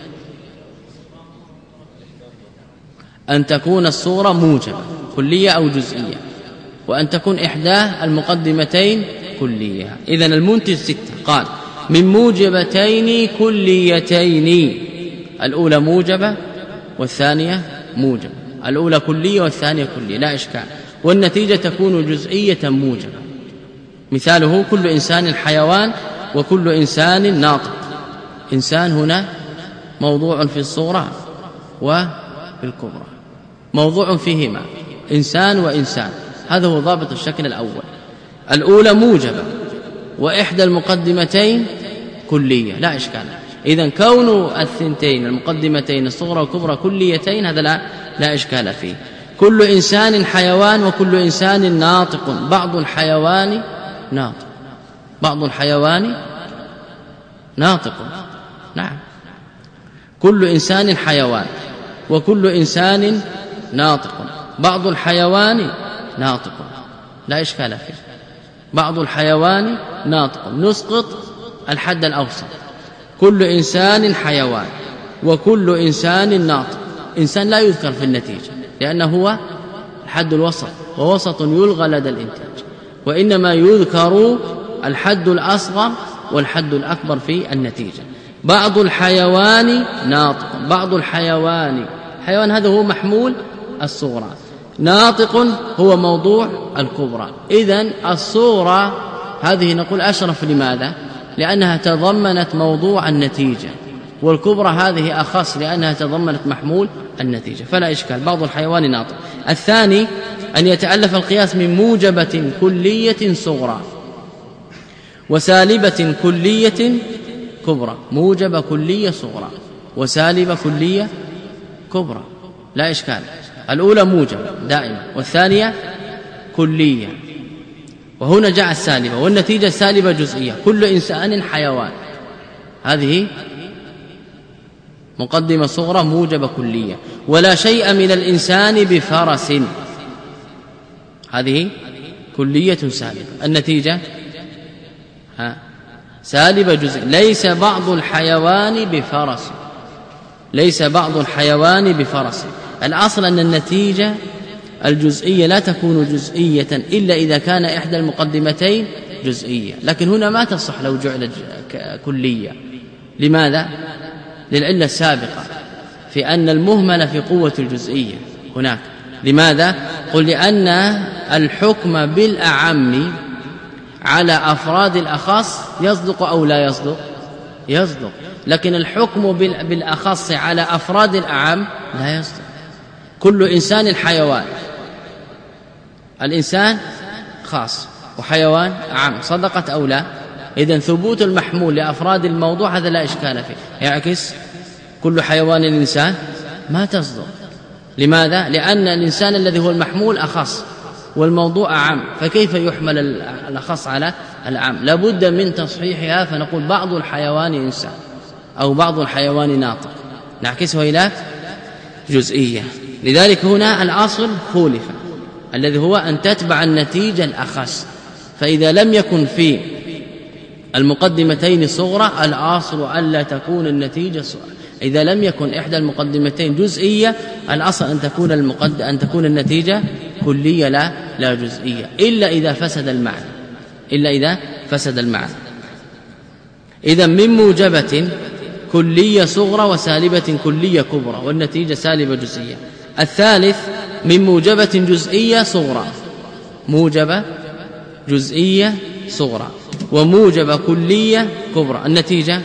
أن تكون الصورة موجبة كلية أو جزئية، وأن تكون إحدى المقدمتين كلية. إذن المنتج 6. قال من موجبتين كليتين، الأولى موجبة والثانية موجبة، الأولى كلية والثانية كلية، لا إشكال، والنتيجة تكون جزئية موجبة. مثاله كل إنسان حيوان وكل إنسان ناطق، إنسان هنا موضوع في الصغرى وفي الكبرى، موضوع فيهما إنسان وإنسان، هذا هو ضابط الشكل الأول. الأولى موجبة وإحدى المقدمتين كلية لا إشكال. إذن كون الثنتين المقدمتين الصغرى والكبرى كليتين هذا لا إشكال فيه. كل إنسان حيوان وكل إنسان ناطق، بعض الحيوان ناطق، بعض الحيوان ناطق، نعم. كل إنسان حيوان وكل إنسان ناطق، بعض الحيوان ناطق لا إشكال فيه، بعض الحيوان ناطق. نسقط الحد الأوسط، كل إنسان حيوان وكل إنسان ناطق. إنسان لا يذكر في النتيجة لأنه هو الحد الوسط، ووسط يلغى لدى الإنتاج، وإنما يذكر الحد الأصغر والحد الأكبر في النتيجة. بعض الحيوان ناطق، بعض الحيوان، حيوان هذا هو محمول الصغرى، ناطق هو موضوع الكبرى. إذن الصورة هذه نقول أشرف، لماذا؟ لأنها تضمنت موضوع النتيجة، والكبرى هذه أخص لأنها تضمنت محمول النتيجة، فلا إشكال. بعض الحيوان ناطق. الثاني أن يتألف القياس من موجبة كلية صغرى وسالبة كلية كبرى. موجبة كلية صغرى وسالبة كلية كبرى لا إشكال. الأولى موجبة دائما، والثانية كلية، وهنا جاء السالبة، والنتيجة سالبة جزئية. كل إنسان حيوان، هذه مقدمة صغرى موجبة كلية. ولا شيء من الإنسان بفرس، هذه كلية سالبة. النتيجة سالبة جزئية. ليس بعض الحيوان بفرس، ليس بعض الحيوان بفرس. الأصل أن النتيجة الجزئية لا تكون جزئية إلا إذا كان إحدى المقدمتين جزئية، لكن هنا ما تصح لو جعلت كلية. لماذا؟ للعلة السابقة في أن المهمل في قوة الجزئية هناك. لماذا؟ قل لأن الحكم بالأعم على أفراد الأخص يصدق أو لا يصدق؟ يصدق. لكن الحكم بالأخص على أفراد الأعم لا يصدق. كل إنسان حيوان، الإنسان خاص وحيوان عام، صدقت أو لا؟ إذن ثبوت المحمول لأفراد الموضوع هذا لا إشكال فيه. يعكس كل حيوان الإنسان ما تصدق. لماذا؟ لأن الإنسان الذي هو المحمول أخص والموضوع أعم، فكيف يحمل الأخص على العام؟ لابد من تصحيحها، فنقول بعض الحيوان إنسان أو بعض الحيوان ناطق، نعكسه إلى جزئية. لذلك هنا الأصل خولف، الذي هو أن تتبع النتيجة الأخص. فإذا لم يكن في المقدمتين صغرى الأصل ألا تكون النتيجة صغرى. إذا لم يكن إحدى المقدمتين جزئية الأصل أن تكون النتيجة كلية لا جزئية، إلا إذا فسد المعنى، إلا إذا فسد المعنى. إذا من موجبة كلية صغرى وسالبة كلية كبرى، والنتيجة سالبة جزئية. الثالث من موجبة جزئية صغرى، موجبة جزئية صغرى وموجبة كلية كبرى، النتيجة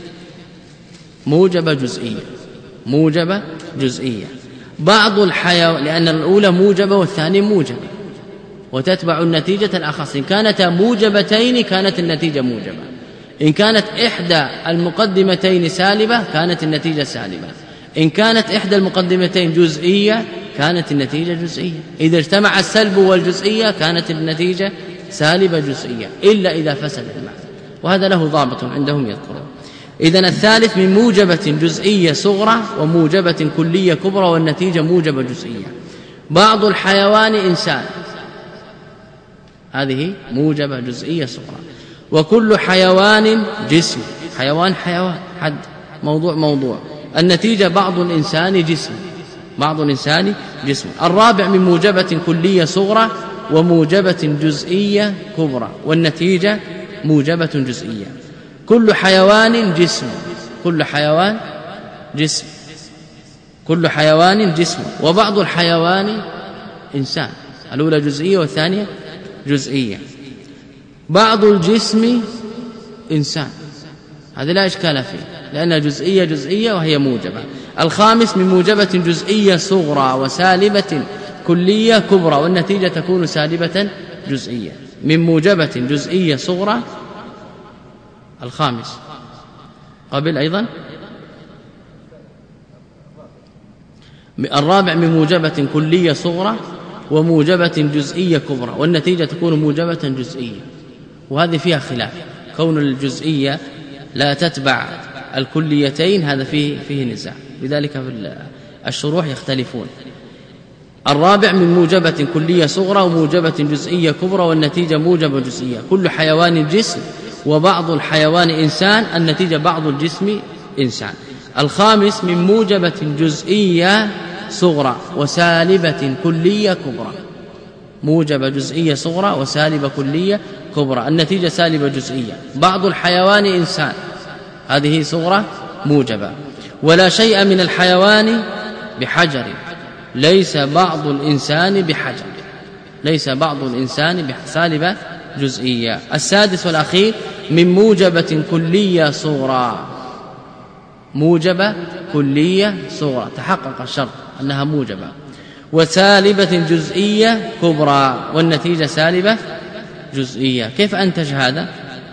موجبة جزئية، موجبة جزئية. بعض الحيوان، لأن الأولى موجبة والثانية موجبة، وتتبع النتيجة الأخص. إن كانتا موجبتين كانت النتيجة موجبة، إن كانت إحدى المقدمتين سالبة كانت النتيجة سالبة، إن كانت إحدى المقدمتين جزئية كانت النتيجة جزئية. إذا اجتمع السلب والجزئية كانت النتيجة سالبة جزئية، إلا إذا فسد المعنى، وهذا له ضابط عندهم يذكرون. إذن الثالث من موجبة جزئية صغرى وموجبة كلية كبرى، والنتيجة موجبة جزئية. بعض الحيوان إنسان، هذه موجبة جزئية صغرى. وكل حيوان جسم، حيوان حد، موضوع. النتيجة بعض الإنسان جسم، بعض الإنسان جسم. الرابع من موجبة كلية صغرى وموجبة جزئية كبرى، والنتيجة موجبة جزئية. كل حيوان جسم، كل حيوان جسم، كل حيوان جسم. وبعض الحيوان إنسان، الأولى جزئية والثانية جزئية. بعض الجسم إنسان، هذا لا إشكال فيه، لأنها جزئية جزئية وهي موجبة. الخامس من موجبة جزئية صغرى وسالبة كلية كبرى، والنتيجة تكون سالبة جزئية. من موجبة جزئية صغرى الخامس قبل أيضا الرابع من موجبة كلية صغرى وموجبة جزئية كبرى، والنتيجة تكون موجبة جزئية. وهذه فيها خلاف، كون الجزئية لا تتبع الكليتين هذا فيه نزاع، لذلك في الشروح يختلفون. الرابع من موجبة كلية صغرى وموجبة جزئية كبرى، والنتيجة موجبة جزئية. كل حيوان جسم وبعض الحيوان إنسان، النتيجة بعض الجسم إنسان. الخامس من موجبة جزئية صغرى وسالبة كلية كبرى، موجبة جزئية صغرى وسالبة كلية كبرى، النتيجة سالبة جزئية. بعض الحيوان إنسان، هذه صغرى موجبة. ولا شيء من الحيوان بحجر، ليس بعض الإنسان بحجر، ليس بعض الإنسان سالبة جزئية. السادس والأخير من موجبة كلية صغرى، موجبة كلية صغرى تحقق الشرط أنها موجبة، وسالبة جزئية كبرى، والنتيجة سالبة جزئية. كيف أنتج هذا؟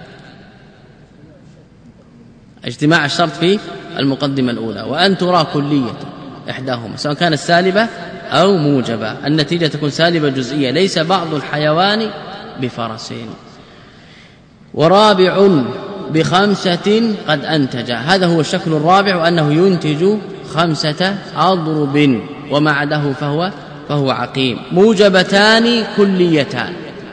اجتماع الشرط في المقدمة الأولى، وأن ترى كلية إحداهما سواء كانت سالبة أو موجبة، النتيجة تكون سالبة جزئية. ليس بعض الحيوان بفرس. ورابع بخمسة قد أنتج، هذا هو الشكل الرابع، وأنه ينتج 5 أضرب، وما عداه فهو عقيم. موجبتان كليتان،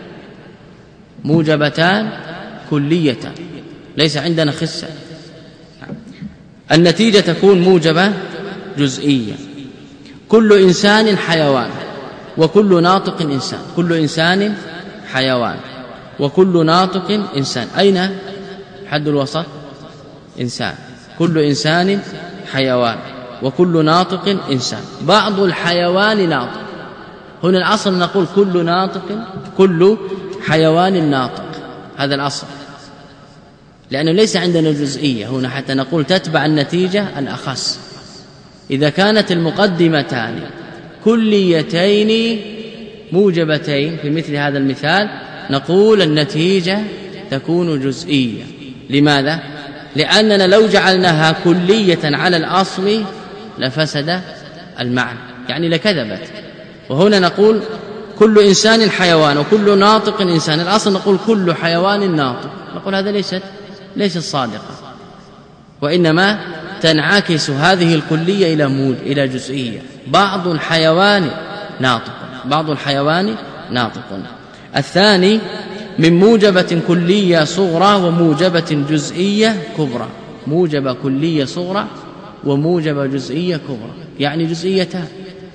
موجبتان كليتان، ليس عندنا خسة. النتيجة تكون موجبة جزئية. كل إنسان حيوان وكل ناطق إنسان، كل إنسان حيوان وكل ناطق إنسان، أين حد الوسط؟ إنسان. كل إنسان حيوان وكل ناطق إنسان. بعض الحيوان ناطق، هنا الأصل نقول كل ناطق، كل حيوان ناطق، هذا الأصل، لأنه ليس عندنا جزئية هنا حتى نقول تتبع النتيجة الأخص. إذا كانت المقدمتان كليتين موجبتين في مثل هذا المثال نقول النتيجة تكون جزئية. لماذا؟ لأننا لو جعلناها كلية على الأصل لفسد المعنى، يعني لكذبت. وهنا نقول كل إنسان حيوان وكل ناطق إنسان، الأصل نقول كل حيوان ناطق، نقول هذا ليست صادقة، وإنما تنعكس هذه الكلية إلى جزئية. بعض الحيوان ناطق، بعض الحيوان ناطق. الثاني من موجبة كلية صغرى وموجبة جزئية كبرى، موجبة كلية صغرى وموجبة جزئية كبرى، يعني جزئيتان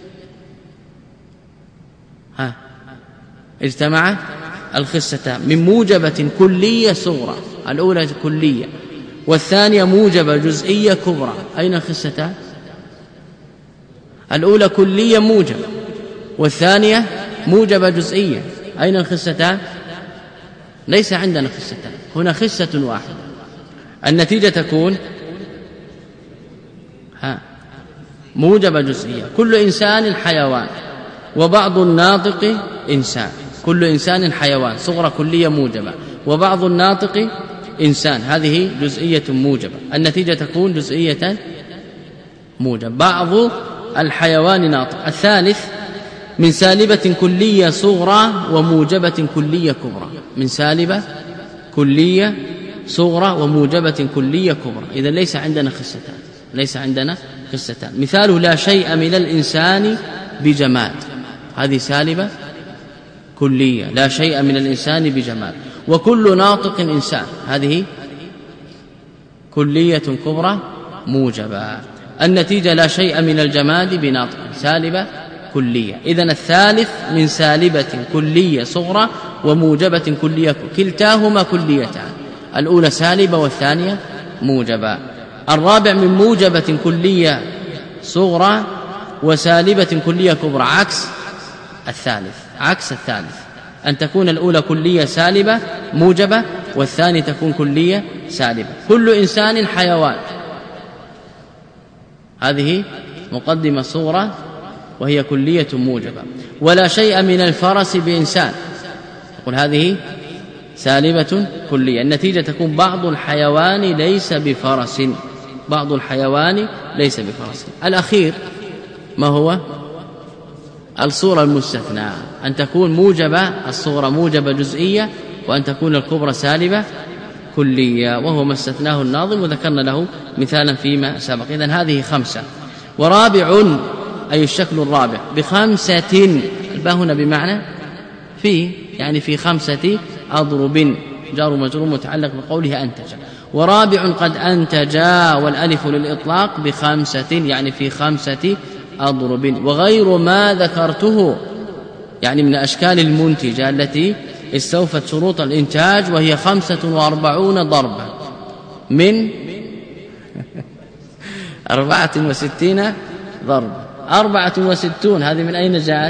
اجتمع الخستان. من موجبة كلية صغرى، الأولى كلية والثانية موجبة جزئية كبرى، أين الخستان؟ الأولى كلية موجبة والثانية موجبة جزئية، أين الخستان؟ ليس عندنا خستان، هنا خسة واحدة. النتيجة تكون موجبة جزئية. كل إنسان حيوان وبعض الناطق إنسان، كل إنسان حيوان صغرى كلية موجبة، وبعض الناطق إنسان، هذه جزئية موجبة، النتيجة تكون جزئية موجب. بعض الحيوان ناطق. الثالث من سالبة كلية صغرى وموجبة كلية كبرى، من سالبة كلية صغرى وموجبة كلية كبرى، إذن ليس عندنا خستان، ليس عندنا خستان. مثاله لا شيء من الإنسان بجماد، هذه سالبة كلية، لا شيء من الإنسان بجماد. وكل ناطق إنسان، هذه كلية كبرى موجبة. النتيجة لا شيء من الجماد بناطق، سالبة كلية. إذن الثالث من سالبة كلية صغرى وموجبة كلية، كلتاهما كليتان، الأولى سالبة والثانية موجبة. الرابع من موجبة كلية صغرى وسالبة كلية كبرى، عكس الثالث، أن تكون الأولى كلية سالبة موجبة والثانية تكون كلية سالبة. كل إنسان حيوان هذه مقدمة صورة وهي كلية موجبة. ولا شيء من الفرس بإنسان، يقول هذه سالبة كلية. النتيجة تكون بعض الحيوان ليس بفرس، بعض الحيوان ليس بفرس. الأخير ما هو؟ الصورة المستثنى، أن تكون موجبة الصورة موجبة جزئية، وأن تكون الكبرى سالبة كلية، وهو ما استثناه الناظم وذكرنا له مثالا فيما سبق. إذن هذه 5. ورابع أي الشكل الرابع ب5، الباء هنا بمعنى في، يعني في 5 أضرب، جار مجرور متعلق بقوله أنتج. ورابع قد أنتجا والألف للإطلاق ب5 يعني في 5 أضرب. وغير ما ذكرته يعني من أشكال المنتجة التي استوفت شروط الإنتاج، وهي 45 ضربا من 64 ضربا. 64 هذه من أين جاءت؟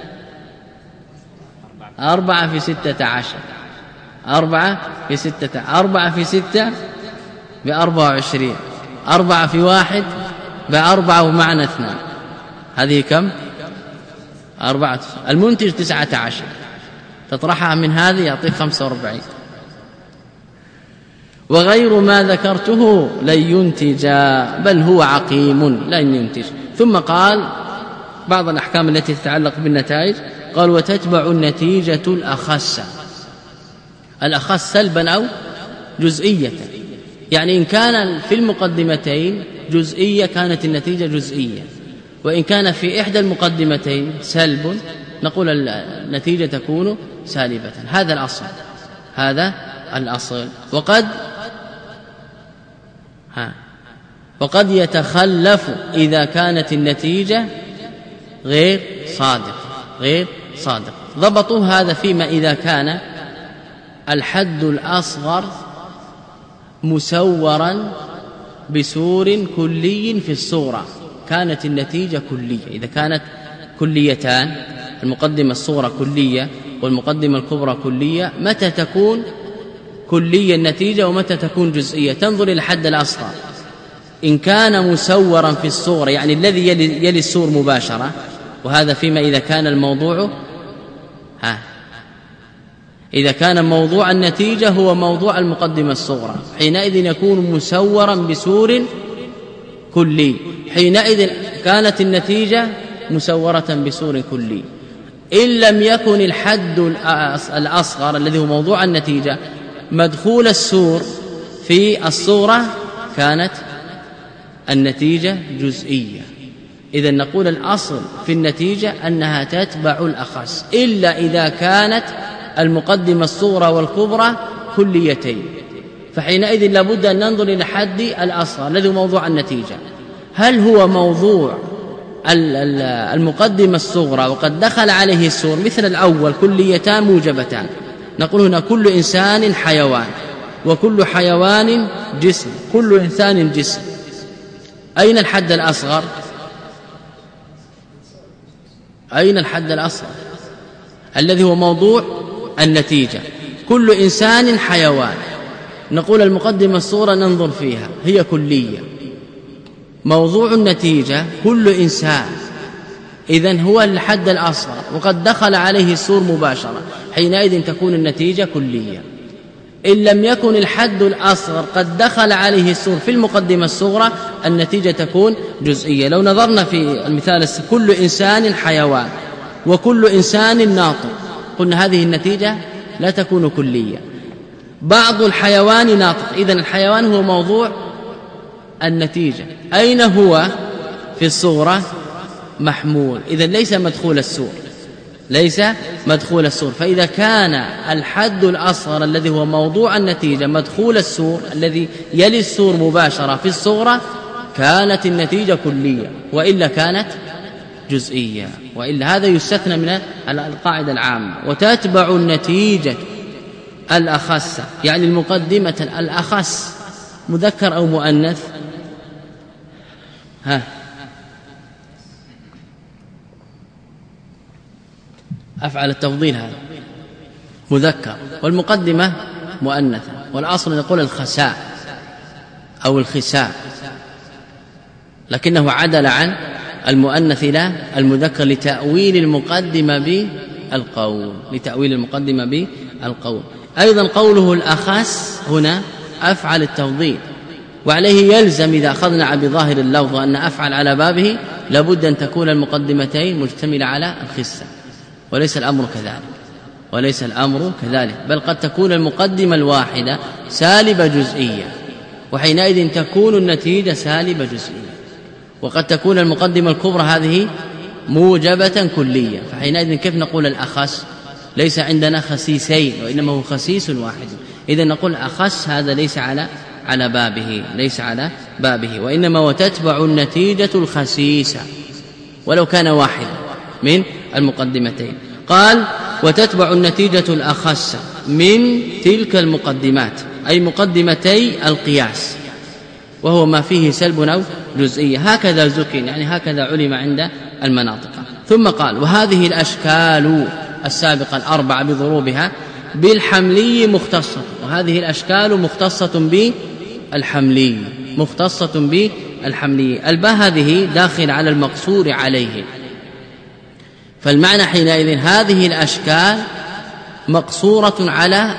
4 في 16، 4 في 6، 4 في 6 ب24، 4 في 1 ب4 ومعنى 2، هذه كم؟ 4. المنتج 19، تطرحها من هذه يعطيك 45. وغير ما ذكرته لن ينتج، بل هو عقيم لن ينتج. ثم قال بعض الأحكام التي تتعلق بالنتائج، قال وتتبع النتيجة الأخص سلبا أو جزئية، يعني إن كان في المقدمتين جزئية كانت النتيجة جزئية، وإن كان في إحدى المقدمتين سلب نقول النتيجة تكون سالبة. هذا الأصل، هذا الأصل. وقد يتخلف إذا كانت النتيجة غير صادقة. ضبطوا هذا فيما إذا كان الحد الأصغر مسورا بسور كلي في الصورة، كانت النتيجة كلية. إذا كانت كليتان، المقدمة الصورة كلية والمقدمة الكبرى كلية، متى تكون كلية النتيجة ومتى تكون جزئية؟ تنظر إلى الحد الأصغر. إن كان مسورا في الصورة يعني الذي يلي السور مباشرة، وهذا فيما إذا كان الموضوع إذا كان موضوع النتيجة هو موضوع المقدمة الصغرى، حينئذ يكون مسورا بسور كلي، حينئذ كانت النتيجة مسورة بسور كلي. إن لم يكن الحد الأصغر الذي هو موضوع النتيجة مدخول السور في الصورة كانت النتيجة جزئية. إذن نقول الأصل في النتيجة أنها تتبع الأخص، إلا إذا كانت المقدمة الصغرى والكبرى كليتين، فحينئذ لابد أن ننظر إلى حد الأصغر الذي هو موضوع النتيجة، هل هو موضوع المقدمة الصغرى وقد دخل عليه السور مثل الأول كليتان موجبتان، نقول هنا كل إنسان حيوان وكل حيوان جسم، كل إنسان جسم. أين الحد الأصغر؟ أين الحد الأصغر الذي هو موضوع النتيجة؟ كل إنسان حيوان، نقول المقدمة الصورة ننظر فيها هي كلية، موضوع النتيجة كل إنسان، إذن هو الحد الأصغر وقد دخل عليه السور مباشرة، حينئذ تكون النتيجة كلية. إن لم يكن الحد الأصغر قد دخل عليه السور في المقدمة الصغرى النتيجة تكون جزئية. لو نظرنا في المثال كل إنسان حيوان وكل إنسان ناطق، قلنا هذه النتيجة لا تكون كلية. بعض الحيوان ناطق، إذن الحيوان هو موضوع النتيجة، أين هو في الصورة؟ محمول، إذن ليس مدخول السور، ليس مدخول السور. فإذا كان الحد الأصغر الذي هو موضوع النتيجة مدخول السور الذي يلي السور مباشرة في الصغرى كانت النتيجة كلية، وإلا كانت جزئية، وإلا هذا يستثنى من القاعدة العامة. وتتبع النتيجة الأخص، يعني المقدمة الأخص، مذكر أو مؤنث؟ أفعل التفضيل هذا مذكر، والمقدمة مؤنثة، والأصل نقول الخساء أو الخساء. لكنه عدل عن المؤنث إلى المذكر لتأويل المقدمة بالقول. أيضا قوله الأخس هنا أفعل التفضيل، وعليه يلزم إذا أخذنا بظاهر اللفظ أن أفعل على بابه لابد أن تكون المقدمتين مشتملة على الخسة، وليس الأمر كذلك، بل قد تكون المقدمة الواحدة سالبة جزئية، وحينئذ تكون النتيجة سالبة جزئية، وقد تكون المقدمة الكبرى هذه موجبة كلية، فحينئذ كيف نقول الأخس؟ ليس عندنا خسيسين وإنما هو خسيس واحد، إذن نقول أخس هذا ليس على بابه، وإنما وتتبع النتيجة الخسيسة ولو كان واحد من المقدمتين. قال وتتبع النتيجة الأخس من تلك المقدمات، أي مقدمتي القياس، وهو ما فيه سلب أو جزئية، هكذا زكين، يعني هكذا علم عند المناطق. ثم قال وهذه الأشكال السابقة الأربعة بضروبها بالحملي مختصة، وهذه الأشكال مختصة بالحملي، الباء هذه داخل على المقصور عليه، فالمعنى حينئذ هذه الأشكال مقصورة على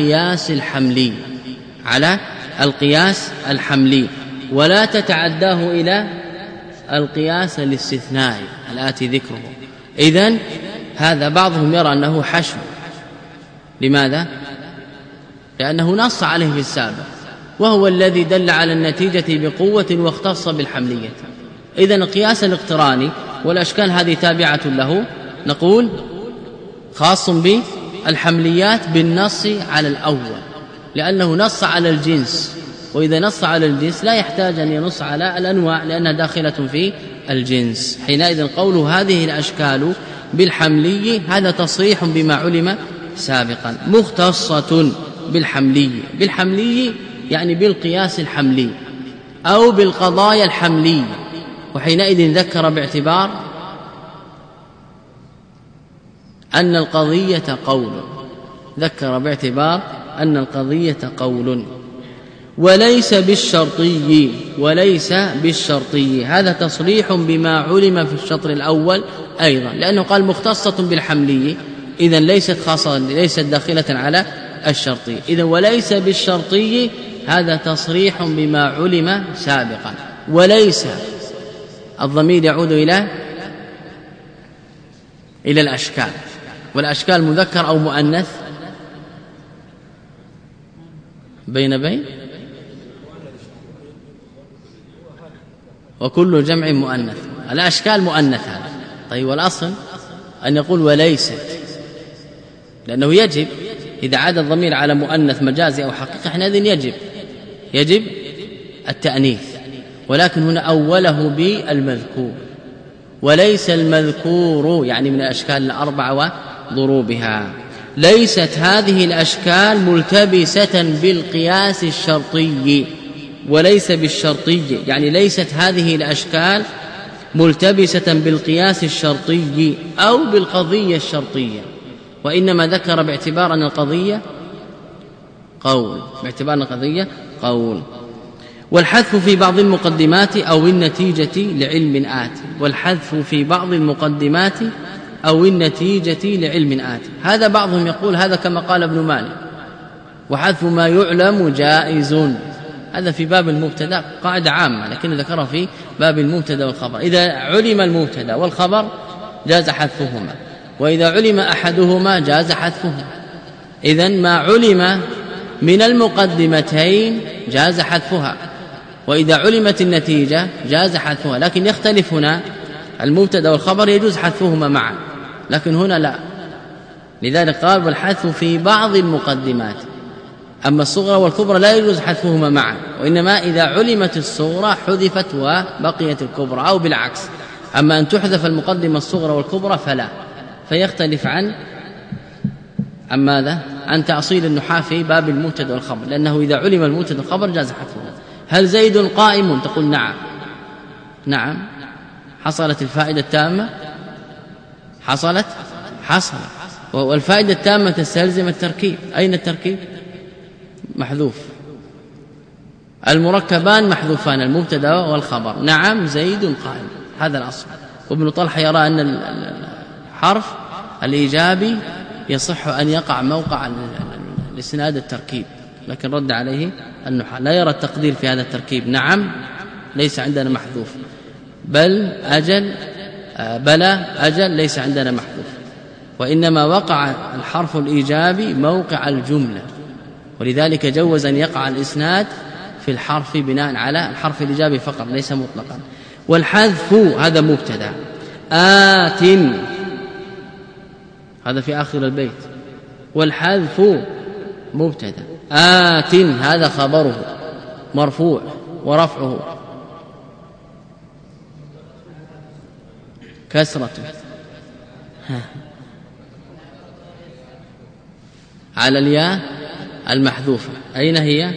القياس الحملي، ولا تتعداه إلى القياس الاستثنائي الآتي ذكره. إذن هذا بعضهم يرى أنه حشو، لماذا؟ لأنه نص عليه في السابق، وهو الذي دل على النتيجة بقوة واختص بالحملية. إذن القياس الاقتراني والأشكال هذه تابعة له، نقول خاص بالحمليات بالنص على الأول، لأنه نص على الجنس، وإذا نص على الجنس لا يحتاج أن ينص على الأنواع لأنها داخلة في الجنس. حينئذ قوله هذه الأشكال بالحملي هذا تصريح بما علم سابقا، مختصة بالحملي يعني بالقياس الحملي أو بالقضايا الحملية، وحينئذ ذكر باعتبار أن القضية قول، وليس بالشرطي، هذا تصريح بما علم في الشطر الأول أيضا، لأنه قال مختصة بالحملي، إذن ليست خاصة، ليست داخلة على الشرطي. إذن وليس بالشرطي هذا تصريح بما علم سابقا، وليس الضمير يعود إلى الأشكال، والأشكال مذكر أو مؤنث؟ بين وكل جمع مؤنث، الأشكال مؤنث هذا. طيب والأصل أن يقول وليست، لأنه يجب إذا عاد الضمير على مؤنث مجازي أو حقيقي حينئذ يجب التأنيث، ولكن هنا أوله بالمذكور، وليس المذكور يعني من الأشكال الأربعة وضروبها. ليست هذه الأشكال ملتبسة بالقياس الشرطي، وليس بالشرطي يعني ليست هذه الأشكال ملتبسة بالقياس الشرطي أو بالقضية الشرطية، وإنما ذكر باعتبار أن القضية قول. والحذف في بعض المقدمات أو النتيجة لعلم آتي، والحذف في بعض المقدمات أو النتيجة لعلم آتي، هذا بعضهم يقول هذا كما قال ابن مالك، وحذف ما يعلم جائز، هذا في باب المبتدا قاعدة عامة، لكن ذكرها في باب المبتدا والخبر. إذا علم المبتدا والخبر جاز حذفهما، وإذا علم أحدهما جاز حذفهما. إذن ما علم من المقدمتين جاز حذفها، وإذا علمت النتيجة جاز حذفها، لكن يختلف هنا المبتدا والخبر يجوز حذفهما معا، لكن هنا لا، لذلك قال والحذف في بعض المقدمات، أما الصغرى والكبرى لا يجوز حذفهما معا، وإنما إذا علمت الصغرى حذفت وبقيت الكبرى أو بالعكس، أما أن تحذف المقدمة الصغرى والكبرى فلا، فيختلف عن ماذا؟ عن تأصيل النحاة في باب المبتدا والخبر، لأنه إذا علم المبتدا والخبر جاز حذفهما. هل زيد قائم؟ تقول نعم، حصلت الفائدة التامة، حصلت، والفائدة التامة تستلزم التركيب. أين التركيب؟ محذوف. المركبان محذوفان المبتدا والخبر. نعم زيد قائم، هذا الأصل. وابن طلحة يرى أن الحرف الإيجابي يصح أن يقع موقع الاسناد التركيب، لكن رد عليه النحاة لا يرى التقدير في هذا التركيب. نعم ليس عندنا محذوف، بل أجل بلى أجل ليس عندنا محذوف، وإنما وقع الحرف الإيجابي موقع الجملة، ولذلك جوز أن يقع الإسناد في الحرف بناء على الحرف الإيجابي فقط ليس مطلقا. والحذف هذا مبتدا، آت هذا في آخر البيت، والحذف مبتدا، آت هذا خبره مرفوع ورفعه كسرة على الياء المحذوفة. أين هي؟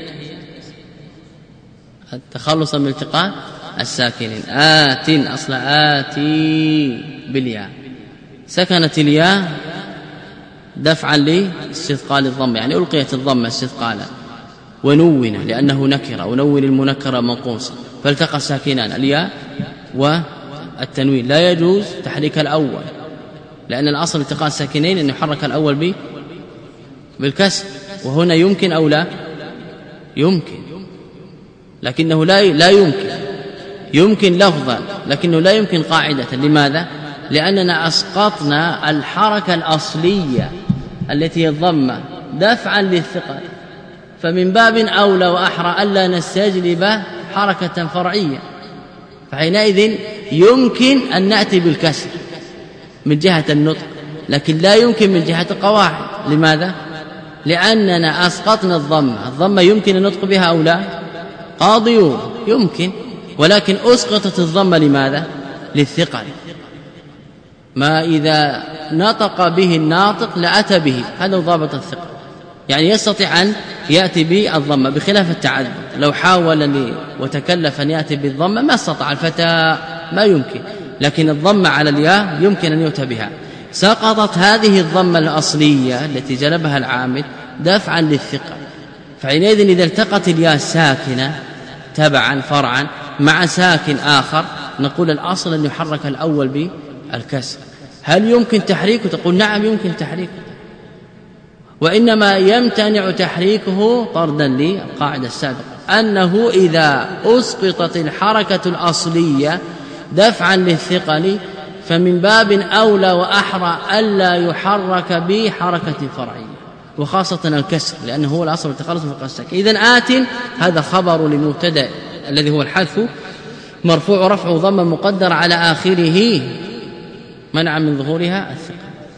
التخلص من التقاء الساكنين. آت أصل آتي بالياء، سكنت الياء دفعا لاستثقال الضم، يعني ألقيت الضم استثقالا، ونون لأنه نكرة، ونون المنكرة منقوصة، فالتقى الساكنان الياء والتنوين. لا يجوز تحريك الأول، لأن الأصل التقاء الساكنين أن يحرك الأول بالكسر، وهنا يمكن أو لا يمكن، لكنه لا يمكن لفظا، لكنه لا يمكن قاعدة. لماذا؟ لأننا أسقطنا الحركة الأصلية التي هي الضمة دفعا للثقل، فمن باب أولى وأحرى ألا نستجلب حركة فرعية، فحينئذ يمكن أن نأتي بالكسر من جهة النطق، لكن لا يمكن من جهة القواعد. لماذا؟ لأننا أسقطنا الضمة يمكن النطق بها أو لا؟ قاضي يمكن، ولكن أسقطت الضمة لماذا؟ للثقل. ما إذا نطق به الناطق لأتى به، هذا ضابط الثقل، يعني يستطيع أن يأتي بالضمة، بخلاف التعذب لو حاول وتكلف أن يأتي بالضمة ما استطاع الفتى، ما يمكن، لكن الضمة على الياء يمكن أن يؤتى بها. سقطت هذه الضمة الأصلية التي جلبها العامل دفعا للثقل، فحينئذ إذا التقت الياء الساكنة تبعا فرعا مع ساكن آخر نقول الأصل أن يحرك الأول بالكسر. هل يمكن تحريكه؟ تقول نعم يمكن تحريكه، وإنما يمتنع تحريكه طردا للقاعدة السابقة أنه إذا أسقطت الحركة الأصلية دفعا للثقل فمن باب أولى وأحرى ألا يحرك بحركة فرعية، وخاصة الكسر، لأنه هو الأصل التخلص من الساكن. إذن آت هذا خبر لمبتدا الذي هو الحذف، مرفوع رفع ضم مقدر على آخره منع من ظهورها الثقل.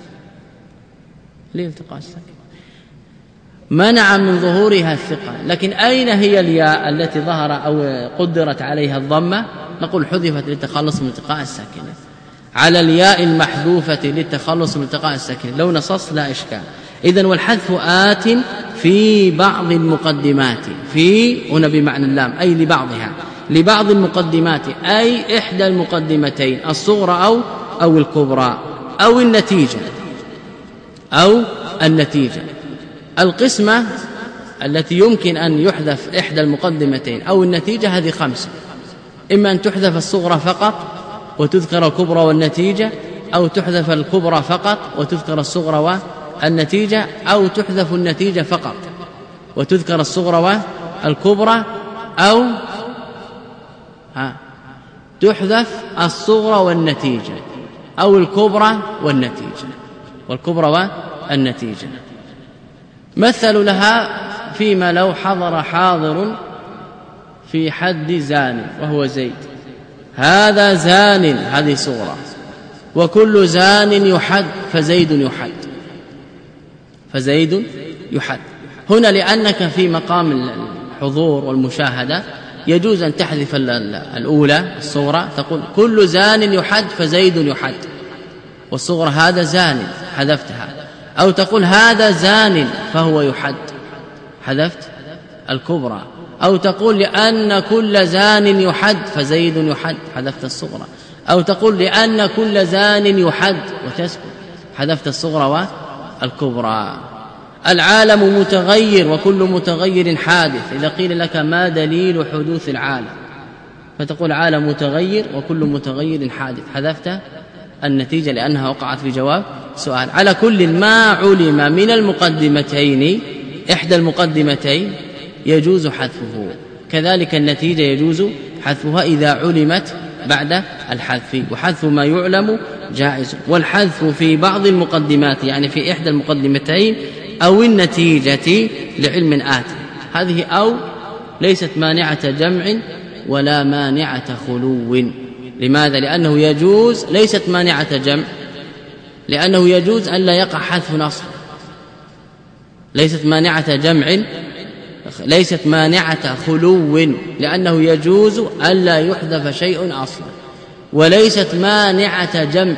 ليه التقاء الساكن؟ منع من ظهورها الثقل، لكن أين هي الياء التي ظهر أو قدرت عليها الضمة؟ نقول حذفت للتخلص من التقاء الساكن، على الياء المحذوفة للتخلص من التقاء الساكن. لو نصص لا إشكال. إذن والحذف آت في بعض المقدمات، في هنا بمعنى اللام أي لبعضها، لبعض المقدمات أي إحدى المقدمتين الصغرى أو الكبرى أو النتيجة. القسمة التي يمكن أن يحذف إحدى المقدمتين أو النتيجة هذه 5، إما أن تحذف الصغرى فقط وتذكر الكبرى والنتيجة، أو تحذف الكبرى فقط وتذكر الصغرى والنتيجة، أو تحذف النتيجة فقط وتذكر الصغرى والكبرى، أو تحذف الصغرى والنتيجة أو الكبرى والنتيجة. مثل لها فيما لو حضر حاضر في حد زان وهو زيد، هذا زان هذه صغرى، وكل زان يحد فزيد يحد. هنا لأنك في مقام الحضور والمشاهدة يجوز أن تحذف الأولى الصغرى، تقول كل زان يحد فزيد يحد، والصغرى هذا زان حذفتها، أو تقول هذا زان فهو يحد حذفت الكبرى، أو تقول لأن كل زان يحد فزيد يحد حذفت الصغرى، أو تقول لأن كل زان يحد وتسكت حذفت الصغرى والكبرى. العالم متغير وكل متغير حادث. إذا قيل لك ما دليل حدوث العالم فتقول عالم متغير وكل متغير حادث، حذفت النتيجة لأنها وقعت في جواب سؤال. على كل ما علم من المقدمتين إحدى المقدمتين يجوز حذفه، كذلك النتيجة يجوز حذفها إذا علمت بعد الحذف، وحذف ما يعلم جائز. والحذف في بعض المقدمات يعني في إحدى المقدمتين أو النتيجة لعلم آت، هذه أو ليست مانعة جمع ولا مانعة خلو. لماذا؟ لأنه يجوز، ليست مانعة جمع لأنه يجوز أن لا يقع حذف أصلا، ليست مانعة جمع، ليست مانعة خلو لأنه يجوز أن لا يحذف شيء أصلا، وليست مانعة جمع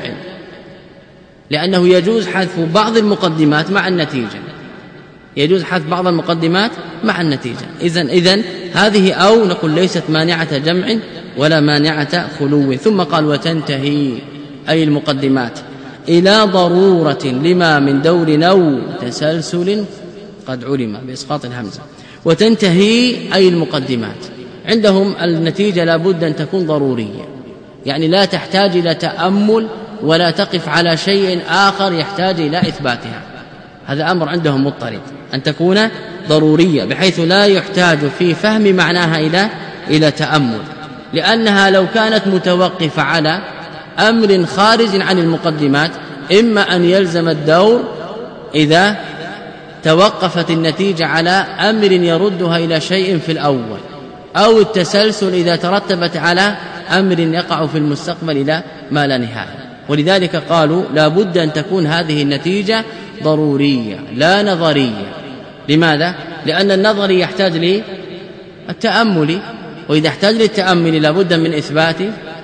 لأنه يجوز حذف بعض المقدمات مع النتيجة، يجوز حذف بعض المقدمات مع النتيجة. إذن هذه أو نقول ليست مانعة جمع ولا مانعة خلو. ثم قال وتنتهي أي المقدمات إلى ضرورة لما من دور أو تسلسل قد علم بإسقاط الهمزة. وتنتهي أي المقدمات، عندهم النتيجة لابد أن تكون ضرورية، يعني لا تحتاج إلى تأمل ولا تقف على شيء آخر يحتاج إلى إثباتها. هذا أمر عندهم مضطرد، أن تكون ضرورية بحيث لا يحتاج في فهم معناها إلى تأمل، لأنها لو كانت متوقفة على أمر خارج عن المقدمات إما أن يلزم الدور إذا توقفت النتيجة على أمر يردها إلى شيء في الأول، أو التسلسل إذا ترتبت على أمر يقع في المستقبل إلى ما لا نهاية. ولذلك قالوا لا بد أن تكون هذه النتيجة ضرورية لا نظرية. لماذا؟ لأن النظري يحتاج للتأمل، وإذا احتاج للتأمل لا بد من إثبات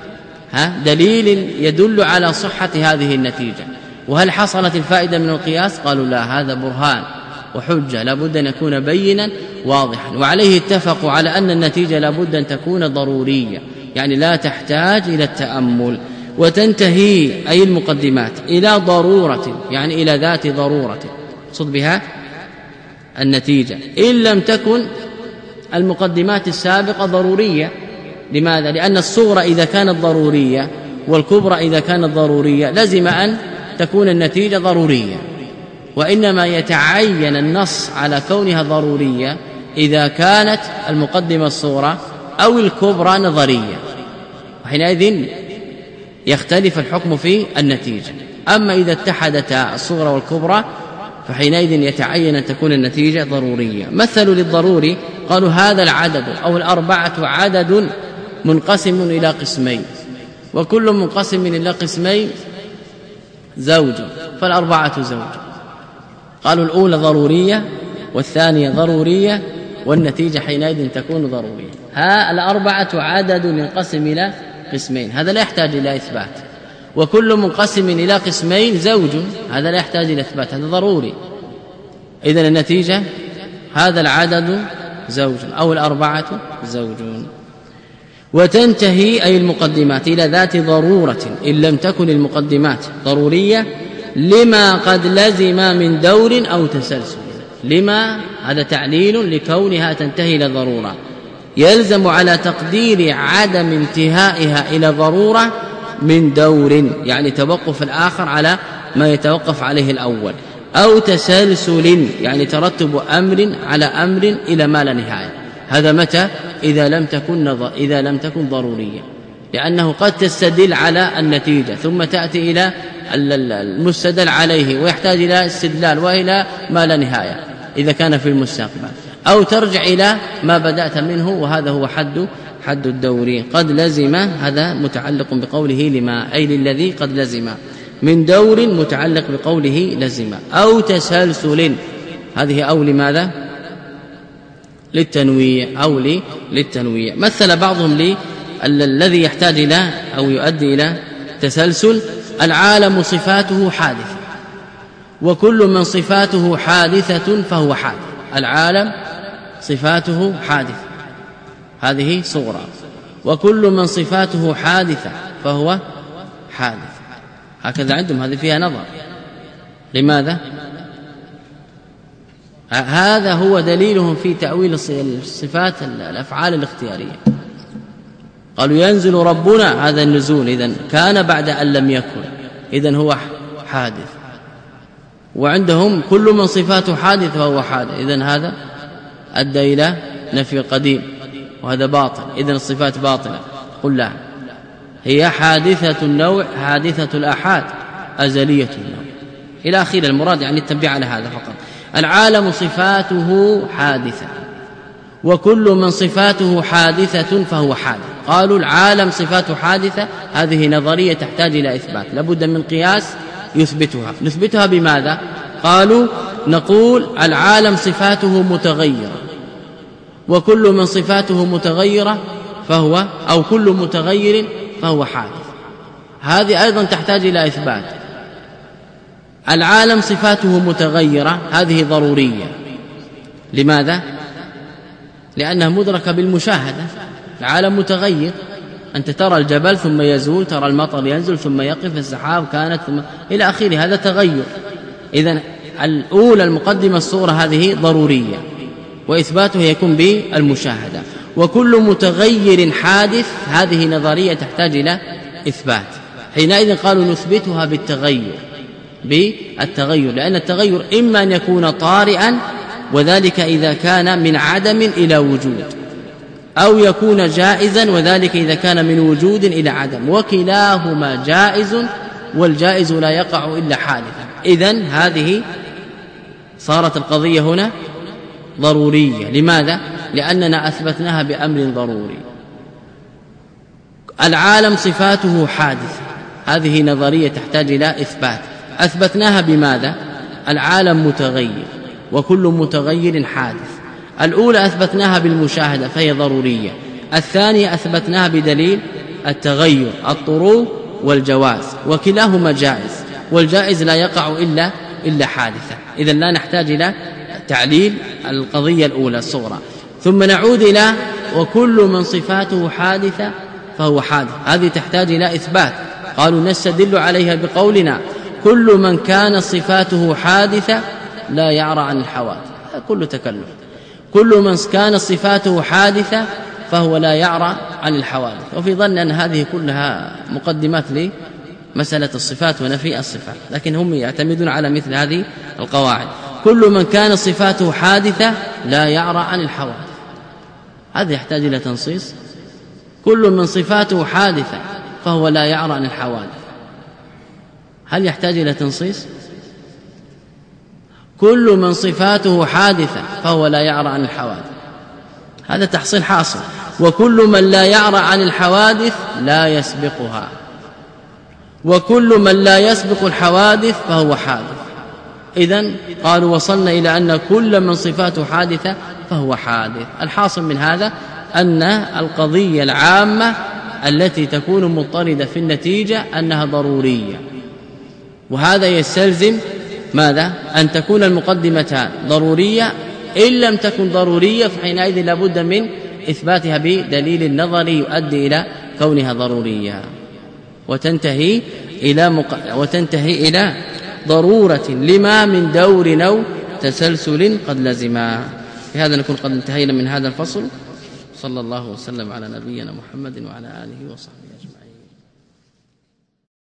دليل يدل على صحة هذه النتيجة. وهل حصلت الفائدة من القياس؟ قالوا لا، هذا برهان وحجة لا بد أن يكون بينا واضحا. وعليه اتفقوا على أن النتيجة لا بد أن تكون ضرورية، يعني لا تحتاج إلى التأمل. وتنتهي أي المقدمات إلى ضرورة، يعني إلى ذات ضرورة صد بها النتيجة إن لم تكن المقدمات السابقة ضرورية. لماذا؟ لأن الصغرى إذا كانت ضرورية والكبرى إذا كانت ضرورية لازم أن تكون النتيجة ضرورية، وإنما يتعين النص على كونها ضرورية إذا كانت المقدمة الصغرى أو الكبرى نظرية، وحينئذ يختلف الحكم في النتيجة. أما إذا اتحدتا الصغرى والكبرى فحينئذ يتعين أن تكون النتيجة ضرورية. مثلوا للضروري قالوا هذا العدد أو الأربعة عدد منقسم إلى قسمين، وكل منقسم إلى قسمين زوج، فالأربعة زوج. قالوا الأولى ضرورية والثانية ضرورية والنتيجة حينئذ تكون ضرورية. الأربعة عدد ينقسم إلى قسمين، هذا لا يحتاج إلى إثبات. وكل منقسم إلى قسمين زوج، هذا لا يحتاج إلى إثبات، هذا ضروري. إذن النتيجة هذا العدد زوج أو الأربعة زوجون. وتنتهي أي المقدمات إلى ذات ضرورة إن لم تكن المقدمات ضرورية لما قد لزم من دور أو تسلسل. لما هذا تعليل لكونها تنتهي إلى ضرورة، يلزم على تقدير عدم انتهائها إلى ضرورة من دور، يعني توقف الآخر على ما يتوقف عليه الأول، أو تسلسل يعني ترتب أمر على أمر إلى ما لا نهاية. هذا متى؟ إذا لم تكن ضرورية، لأنه قد تستدل على النتيجة ثم تأتي إلى المستدل عليه ويحتاج إلى استدلال وإلى ما لا نهاية إذا كان في المستقبل، أو ترجع إلى ما بدأت منه، وهذا هو حد الدور. قد لزم هذا متعلق بقوله لما، أي للذي قد لزم من دور متعلق بقوله لزم، أو تسلسل. هذه أو لماذا؟ للتنويع، أو للتنويع. مثل بعضهم الذي يحتاج إلى أو يؤدي إلى تسلسل: العالم صفاته حادثة، وكل من صفاته حادثة فهو حادث. العالم صفاته حادثة، هذه صغرى، وكل من صفاته حادثة فهو حادث. هكذا عندهم، هذه فيها نظر. لماذا؟ هذا هو دليلهم في تأويل الصفات الأفعال الاختيارية. قالوا ينزل ربنا، هذا النزول إذن كان بعد أن لم يكن، إذن هو حادث. وعندهم كل من صفاته حادث فهو حادث، إذن هذا أدى إلى نفي القديم وهذا باطل، إذن الصفات باطلة. قل لا، هي حادثة النوع، حادثة الآحاد، أزلية النوع إلى آخر. المراد يعني التنبيه على هذا فقط. العالم صفاته حادثة، وكل من صفاته حادثة فهو حادث. قالوا العالم صفاته حادثة، هذه نظرية تحتاج إلى إثبات، لابد من قياس يثبتها. نثبتها بماذا؟ قالوا نقول العالم صفاته متغيرة، وكل من صفاته متغيرة فهو، أو كل متغير فهو حادث. هذه أيضا تحتاج إلى إثبات. العالم صفاته متغيرة، هذه ضرورية. لماذا؟ لأنها مدركة بالمشاهدة. العالم متغير، أنت ترى الجبل ثم يزول، ترى المطر ينزل ثم يقف، السحاب كانت ثم إلى آخره، هذا تغير. إذن الأولى المقدمة الصورة هذه ضرورية، وإثباته يكون بالمشاهدة. وكل متغير حادث، هذه نظرية تحتاج إلى إثبات. حينئذ قالوا نثبتها بالتغير، لأن التغير إما أن يكون طارئا، وذلك إذا كان من عدم إلى وجود، أو يكون جائزا، وذلك إذا كان من وجود إلى عدم، وكلاهما جائز، والجائز لا يقع إلا حادثا. إذن هذه صارت القضية هنا ضرورية. لماذا؟ لأننا أثبتناها بأمر ضروري. العالم صفاته حادثة، هذه نظرية تحتاج إلى إثبات، أثبتناها بماذا؟ العالم متغير، وكل متغير حادث. الأولى أثبتناها بالمشاهدة فهي ضرورية، الثانية أثبتناها بدليل التغير، الطروء والجواز، وكلاهما جائز، والجائز لا يقع إلا حادثة. إذن لا نحتاج إلى تعليل القضية الأولى الصغرى. ثم نعود إلى وكل من صفاته حادثة فهو حادث، هذه تحتاج إلى إثبات. قالوا نستدل عليها بقولنا كل من كان صفاته حادثة لا يعرى عن الحوادث. كل تكلف، كل من كان صفاته حادثة فهو لا يعرى عن الحوادث. وفي ظن أن هذه كلها مقدمات لمسألة الصفات ونفي الصفات، لكن هم يعتمدون على مثل هذه القواعد. كل من كان صفاته حادثة لا يعرى عن الحوادث، هذا يحتاج إلى تنصيص. كل من صفاته حادثة فهو لا يعرى عن الحوادث، هل يحتاج إلى تنصيص؟ كل من صفاته حادثة فهو لا يعرى عن الحوادث، هذا تحصيل حاصل. وكل من لا يعرى عن الحوادث لا يسبقها، وكل من لا يسبق الحوادث فهو حادث. إذن قالوا وصلنا إلى أن كل من صفاته حادثة فهو حادث. الحاصل من هذا أن القضية العامة التي تكون مضطردة في النتيجة أنها ضرورية، وهذا يستلزم ماذا؟ أن تكون المقدمتان ضرورية. إن لم تكن ضرورية فحينئذ لابد من إثباتها بدليل نظري يؤدي إلى كونها ضرورية، وتنتهي إلى ضرورة لما من دور أو تسلسل قد لزما. بهذا نكون قد انتهينا من هذا الفصل. صلى الله وسلم على نبينا محمد وعلى آله وصحبه.